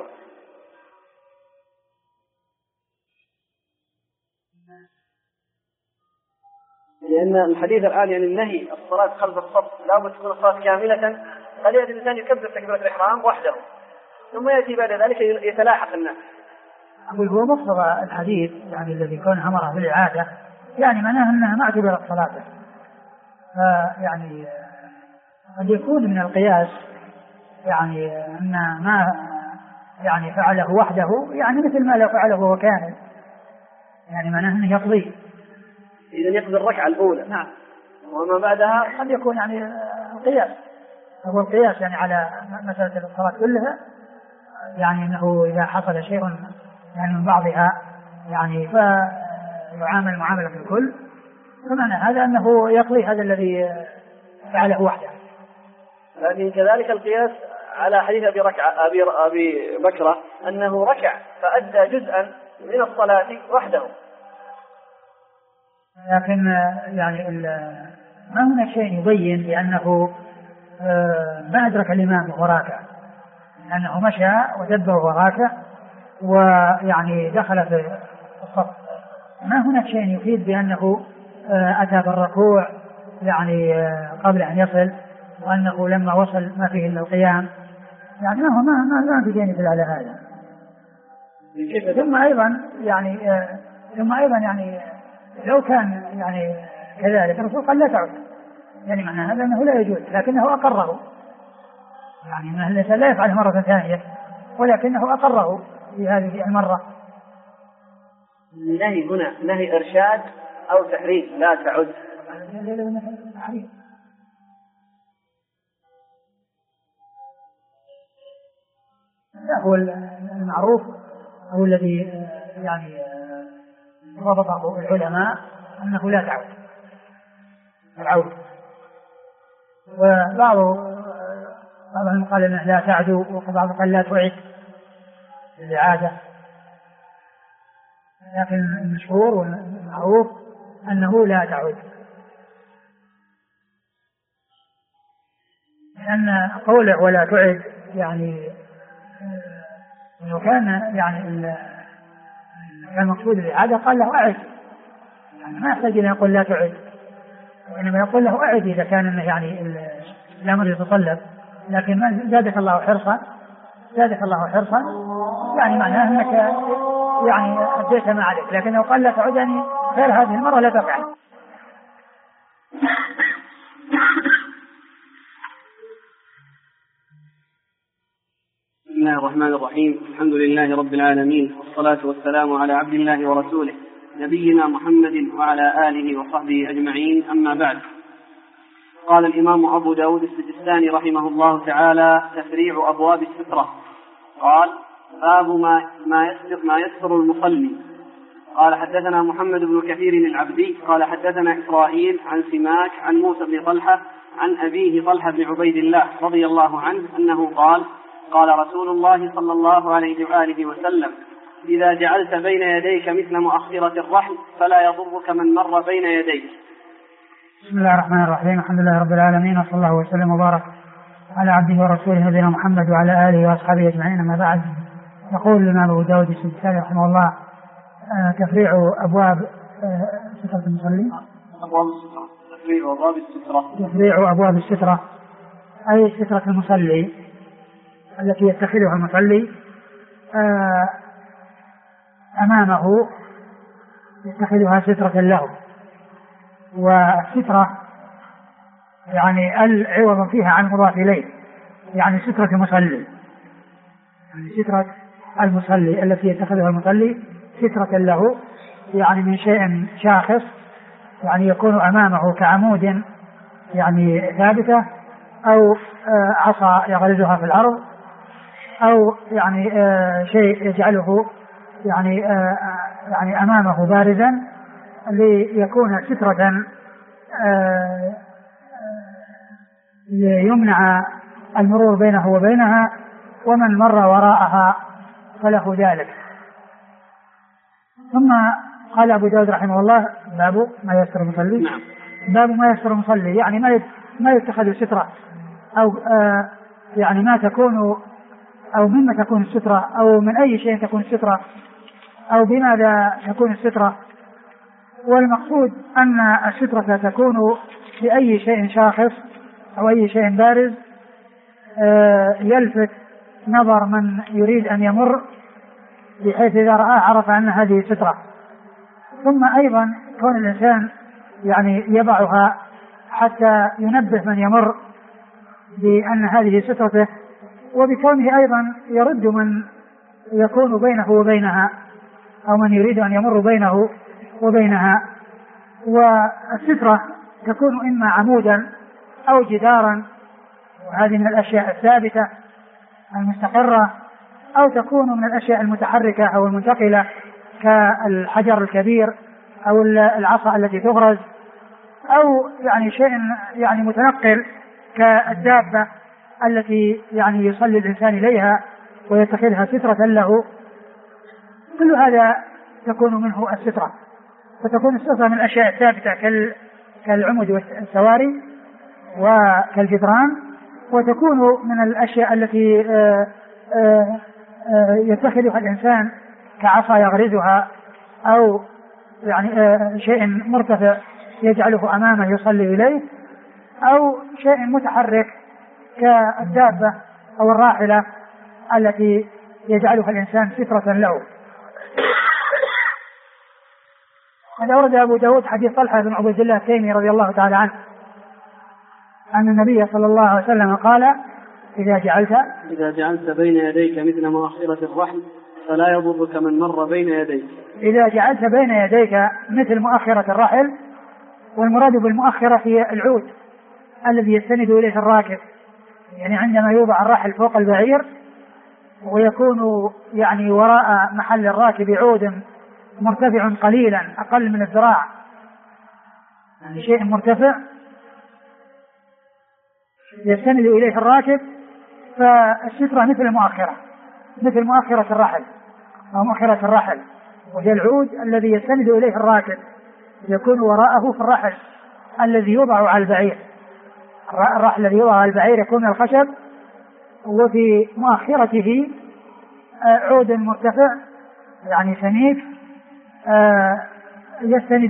لأن الحديث الآن يعني النهي الصلاة خلف الصف لا بد تكون الصلاة كاملة قد يأتي الإنسان يكبر تكبيرة الإحرام وحده ثم يأتي بعد ذلك يتلاحق الناس. أقول هو مقتضى الحديث يعني الذي كان أمره بالإعادة يعني معناه أنها ما اعتبرت صلاته يعني قد يكون من القياس يعني أن ما يعني فعله وحده يعني مثل ما لو فعله هو كامل يعني معناه أنه يقضي إذن يقضي الركعة الأولى. نعم. وما بعدها قد يكون يعني قياس هو القياس يعني على مسألة الصلاة كلها يعني أنه إذا حصل شيء يعني من بعضها يعني فيعامل معاملة الكل فمعنى هذا أنه يقضي هذا الذي فعله وحده. لكن كذلك القياس على حديث أبي بكر أنه ركع فأدى جزءا من الصلاة وحده لكن يعني ما هناك شيء يبين بأنه ما أدرك الإمام وهو راكع لأنه مشى ودب وهو راكع ويعني دخل في الصف ما هناك شيء يفيد بأنه أتى بالركوع يعني قبل أن يصل وأنه لما وصل ما فيه إلا القيام يعني ما في شيء يدل على هذا. ثم أيضا يعني لو كان يعني كذلك الرسول قال لا تعد يعني معنى هذا أنه لا يجوز لكنه أقره يعني أنه لا يفعله مرة ثانية ولكنه أقره في هذه المرة. النهي هنا نهي إرشاد أو تحريم لا تعد. لا هو المعروف أو الذي يعني ضبطه العلماء أنه لا تعود العود وبعضهم قال أنه لا تعدو وبعضهم قال لا تعد الإعادة لكن المشهور والمعروف أنه لا تعود لأن قوله ولا تعد يعني لو كان يعني كان مقصود الإعادة قال له أعد يعني ما يحتاج أن يقول لا تعد وإنما يقول له أعد إذا كان يعني الأمر يتطلب لكن ما زادك الله حرصا زادك الله حرصا يعني معناه أنك يعني أديت ما عليك، لكن لو قال لا تعودني غير هذه المرة لا تفعل. بسم الله الرحمن الرحيم. الحمد لله رب العالمين، والصلاة والسلام على عبد الله ورسوله نبينا محمد وعلى آله وصحبه أجمعين، أما بعد. قال الإمام أبو داود السجستاني رحمه الله تعالى: تفريع أبواب السترة. قال: باب ما يستر المصلي. قال: حدثنا محمد بن كثير العبدي قال: حدثنا إسرائيل عن سماك عن موسى بن طلحة عن أبيه طلحة بن عبيد الله رضي الله عنه أنه قال: قال رسول الله صلى الله عليه وآله وسلم: إذا جعلت بين يديك مثل مؤخرة الرحل فلا يضرك من مر بين يديك. بسم الله الرحمن الرحيم. الحمد لله رب العالمين، وصلى الله وسلم وبارك على عبده ورسوله نبينا محمد وعلى آله وأصحابه أجمعين، أما بعد. يقول الإمام أبو داود السجستاني رحمه الله: تفريع أبواب سترة المصلي. تفريع أبواب السترة. تفريع أبواب السترة أي سترة المصلي التي يتخذها المصلي أمامه، يتخذها سترة له. والسترة يعني عوض فيها عن مضاف إليه، يعني سترة المصلي، يعني سترة المصلي التي يتخذها المصلي سترة له، يعني من شيء شاخص يعني يكون أمامه كعمود يعني ثابتة، أو عصا يغرزها في الأرض، أو يعني شيء يجعله يعني أمامه بارزا ليكون سترة ليمنع المرور بينه وبينها، ومن مر وراءها فله ذلك. ثم قال أبو داود رحمه الله: باب ما يستر المصلي. نعم. باب ما يستر المصلي يعني ما يتخذ سترة، أو يعني ما تكون، أو مما تكون السترة، أو من أي شيء تكون السترة، أو بماذا تكون السترة. والمقصود أن السترة تكون بأي شيء شاخص أو أي شيء بارز يلفت نظر من يريد أن يمر، بحيث إذا رآه عرف أن هذه سترة. ثم أيضا كون الإنسان يعني يضعها حتى ينبه من يمر بأن هذه سترته، وبكونه أيضا يرد من يكون بينه وبينها، أو من يريد أن يمر بينه وبينها. والسترة تكون إما عمودا أو جدارا، وهذه من الأشياء الثابتة المستقرة، أو تكون من الأشياء المتحركة أو المنتقلة كالحجر الكبير أو العصا التي تغرز، أو يعني شيء يعني متنقل كالدابة التي يعني يصلي الإنسان إليها ويتخذها سترة له. كل هذا تكون منه السترة. فتكون السترة من الأشياء الثابتة كالعمود والسواري وكالجدران، وتكون من الأشياء التي يتخذها الإنسان كعصا يغرزها، أو يعني شيء مرتفع يجعله أمامه يصلي إليه، أو شيء متحرك كالدابة أو الراحلة التي يجعلها الإنسان سترة له. قد أورد أبو داود حديث طلحة بن عبيد الله التيمي رضي الله تعالى عنه أن النبي صلى الله عليه وسلم قال: إذا جعلت بين يديك مثل مؤخرة الرحل فلا يضرك من مر بين يديك. إذا جعلت بين يديك مثل مؤخرة الرحل، والمراد بالمؤخرة هي العود الذي يستند إليه الراكب، يعني عندما يوضع الرحل فوق البعير ويكون يعني وراء محل الراكب عود مرتفع قليلا أقل من الذراع، يعني شيء مرتفع يستند إليه الراكب، فالسترة مثل مؤخرة الرحل أو مؤخرة الرحل، وهي العود الذي يستند إليه الراكب يكون وراءه في الرحل الذي يوضع على البعير. الرحل الذي يوضع على البعير يكون من الخشب، وفي مؤخرته عود مرتفع يعني سميك يستند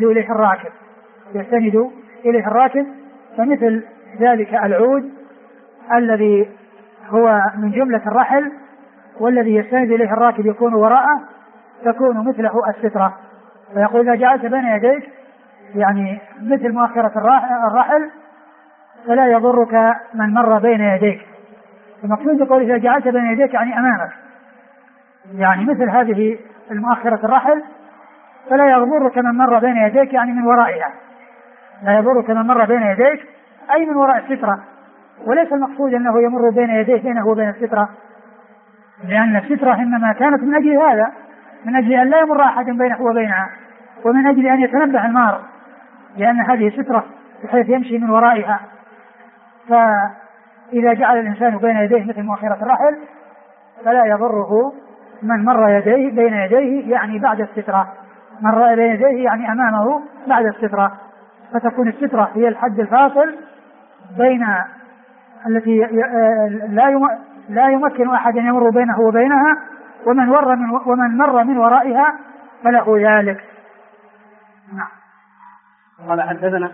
إليه الراكب، فمثل ذلك العود الذي هو من جملة الرحل والذي يستند إليه الراكب يكون وراءه تكون مثله السترة. فيقول إذا جعلت بين يديك يعني مثل مؤخرة الرحل فلا يضرك من مر بين يديك. المقصود يقول إذا جعلت بين يديك يعني أمامك، يعني مثل هذه المؤخرة الرحل فلا يضرك من مر بين يديك يعني من ورائها، لا يضرك من مر بين يديك أي من وراء السترة. وليس المقصود أنه يمر بين يديه بينه وبين السترة، لأن السترة إنما كانت من أجل هذا، من أجل أن لا يمر أحد بينه وبينها، ومن أجل أن يتنبه المار، لأن هذه سترة بحيث يمشي من ورائها. فإذا جعل الإنسان بين يديه مثل مؤخرة الرحل فلا يضره من مر بين يديه يعني بعد السترة، مر بين يديه يعني أمامه بعد السترة، فتكون السترة هي الحد الفاصل بين التي لا يمكن أحد أن يمر بينه وبينها، ومن مر من ورائها فله ذلك. نعم. قال حدثنا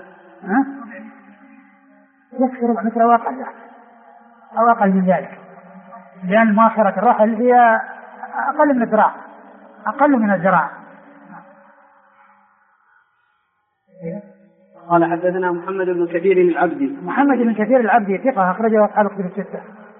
يكفي ربع متر أو أقل من ذلك، لأن مؤخرة الرحل هي أقل من الذراع، أقل من الذراع. قال حدثنا محمد بن كثير العبدي. محمد بن كثير العبدي ثقة أخرجه أصحاب الكتب الستة.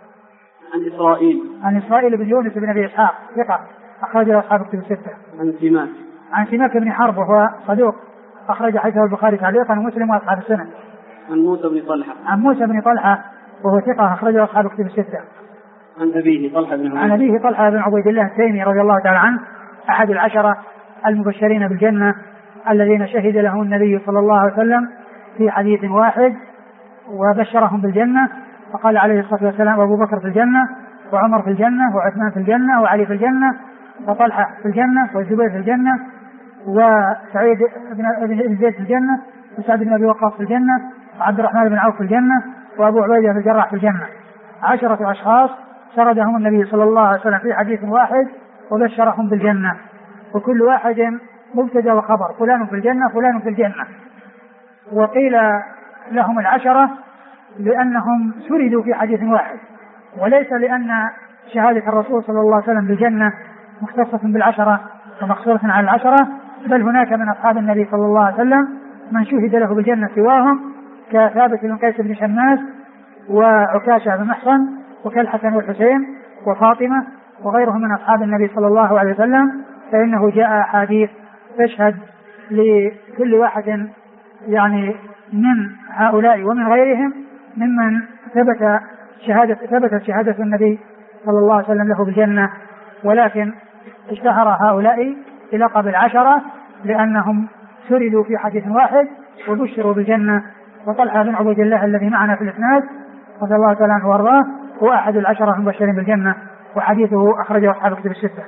عن إسرائيل بن يونس بن أبي إسحاق ثقة أخرجه أصحاب الكتب الستة. عن سماك بن حرب وهو صدوق أخرج حديثه البخاري تعليقا ومسلم وأصحاب السنن. عن موسى بن طلحة وهو ثقة أخرجه أصحاب الكتب الستة. عن أبيه طلحة بن عبيد الله التيمي رضي الله تعالى عنه أحد العشرة المبشرين بالجنة الذين شهد لهم النبي صلى الله عليه وسلم في حديث واحد وبشرهم بالجنة، فقال عليه الصلاة والسلام أبو بكر في الجنة، وعمر في الجنة، وعثمان في الجنة، وعلي في الجنة، وطلحة في الجنة، والزبير في الجنة، وسعيد بن زيد في الجنة، وسعد بن أبي وقاص في الجنة، وعبد الرحمن بن عوف في الجنة، وأبو عبيدة بن الجراح في الجنة. 10 أشخاص سردهم النبي صلى الله عليه وسلم في حديث واحد وبشرهم بالجنة، وكل واحد مبتدأ وخبر، فلان في الجنة فلان في الجنة. وقيل لهم 10 لأنهم سردوا في حديث واحد، وليس لأن شهادة الرسول صلى الله عليه وسلم بالجنة مختصة ب10 ومقصورة على 10، بل هناك من أصحاب النبي صلى الله عليه وسلم من شهد له بالجنة سواهم كثابت بن قيس بن شماس وعكاشة بن محصن وكالحسن والحسين وفاطمة وغيرهم من أصحاب النبي صلى الله عليه وسلم، فإنه جاء أحاديث تشهد لكل واحد يعني من هؤلاء ومن غيرهم ممن ثبتت شهادة النبي صلى الله عليه وسلم له بالجنة، ولكن اشتهر هؤلاء بلقب 10 لأنهم سردوا في حديث واحد وبشروا بالجنة. وطلحة بن عبيد الله الذي معنا في الإسناد رضي الله تعالى عنه وارضاه هو أحد 10 المبشرين بالجنة، وحديثه أخرجه أصحاب الكتب الستة.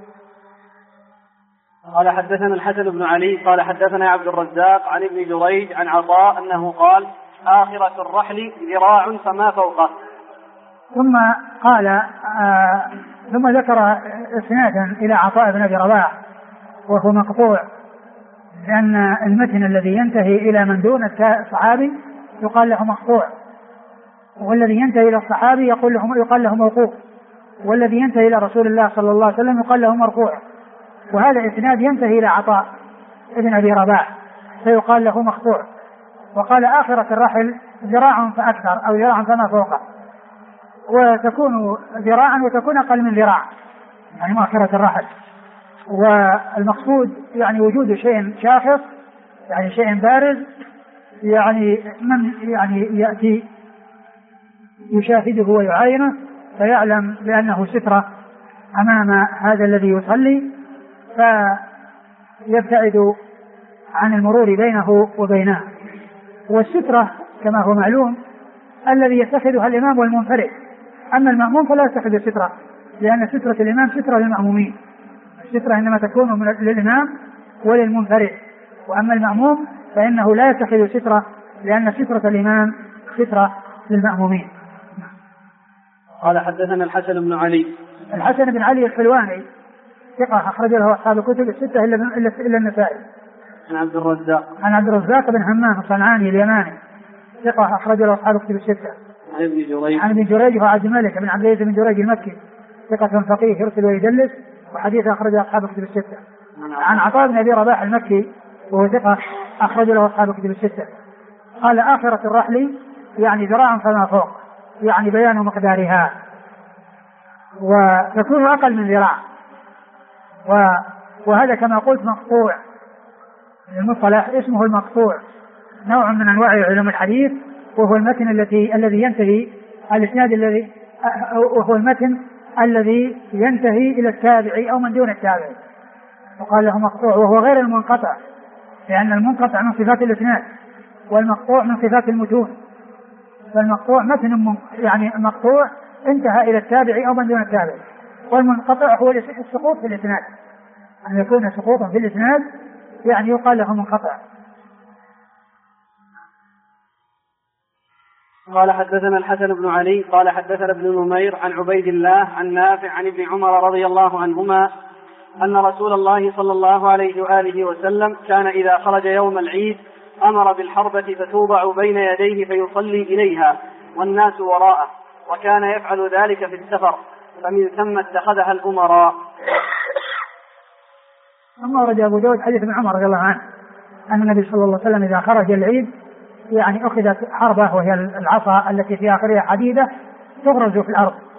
قال حدثنا الحسن بن علي قال حدثنا عبد الرزاق عن ابن جريج عن عطاء أنه قال آخرة الرحل ذراع فما فوقه. ثم قال ثم ذكر إسنادا إلى عطاء بن أبي رباح وهو مقطوع، لأن المتن الذي ينتهي إلى من دون الصحابي يقال له مقطوع، والذي ينتهي إلى الصحابي يقال له موقوف، والذي ينتهي إلى رسول الله صلى الله عليه وسلم يقال له مرفوع. وهذا إسناد ينتهي إلى عطاء ابن أبي رباح فيقال له مقطوع. وقال آخرة الرحل ذراع فأكثر أو ذراع فما فوقه، وتكون ذراعا وتكون أقل من ذراع يعني مؤخرة الرحل. والمقصود يعني وجود شيء شاخص يعني شيء بارز، يعني من يعني يأتي يشاهده ويعاينه فيعلم بأنه سترة أمام هذا الذي يصلي، فيبتعد عن المرور بينه وبينه. والسترة كما هو معلوم الذي يتخذها الإمام والمنفرد، أما المأموم فلا يتخذ السترة، لأن سترة الإمام سترة للمأمومين، السترة إنما تكون للإمام وللمنفرد، وأما المأموم فإنه لا يتخذ سترة لأن سترة الإمام سترة للمأمومين. قال حدثنا الحسن بن علي. الحسن بن علي الحلواني ثقة أخرج له أصحاب الكتب الستة إلا النسائي. عن عبد الرزاق بن همام الصنعاني اليماني ثقة أخرج له أصحاب الكتب الستة. عن ابن جريج وعبد الملك بن عبد العزيز بن جريج المكي ثقة فقيه يرسل ويدلس، وحديث أخرجه أصحاب كتب الستة. عن عطاء بن أبي رباح المكي وهو ثقة أخرج له أصحاب كتب الستة. قال آخرة الرحل يعني ذراع فما فوق، يعني بيان مقدارها، وتكون أقل من ذراع، وهذا كما قلت مقطوع. المصطلح اسمه المقطوع، نوع من أنواع علوم الحديث، وهو المتن الذي ينتهي الإسناد وهو المتن الذي ينتهي إلى التابعي أو من دون التابعي، وقال له مقطوع، وهو غير المنقطع، لأن المنقطع من صفات الإسناد والمقطوع من صفات المتون. فالمقطوع متن يعني مقطوع انتهى إلى التابعي أو من دون التابعي، والمنقطع هو السقوط في الإسناد، أن يكون سقوطا في الإسناد يعني يقال له منقطع. قال حدثنا الحسن بن علي قال حدثنا ابن نمير عن عبيد الله عن نافع عن ابن عمر رضي الله عنهما أن رسول الله صلى الله عليه وآله وسلم كان إذا خرج يوم العيد أمر بالحربة فتوضع بين يديه فيصلي إليها والناس وراءه، وكان يفعل ذلك في السفر، فمن ثم اتخذها الأمراء. ثم ورد أبو داود حديث ابن عمر رضي الله عنه أن النبي صلى الله عليه وسلم إذا خرج العيد يعني أخذت حربة، وهي العصا التي في آخرها حديدة تغرز في الأرض،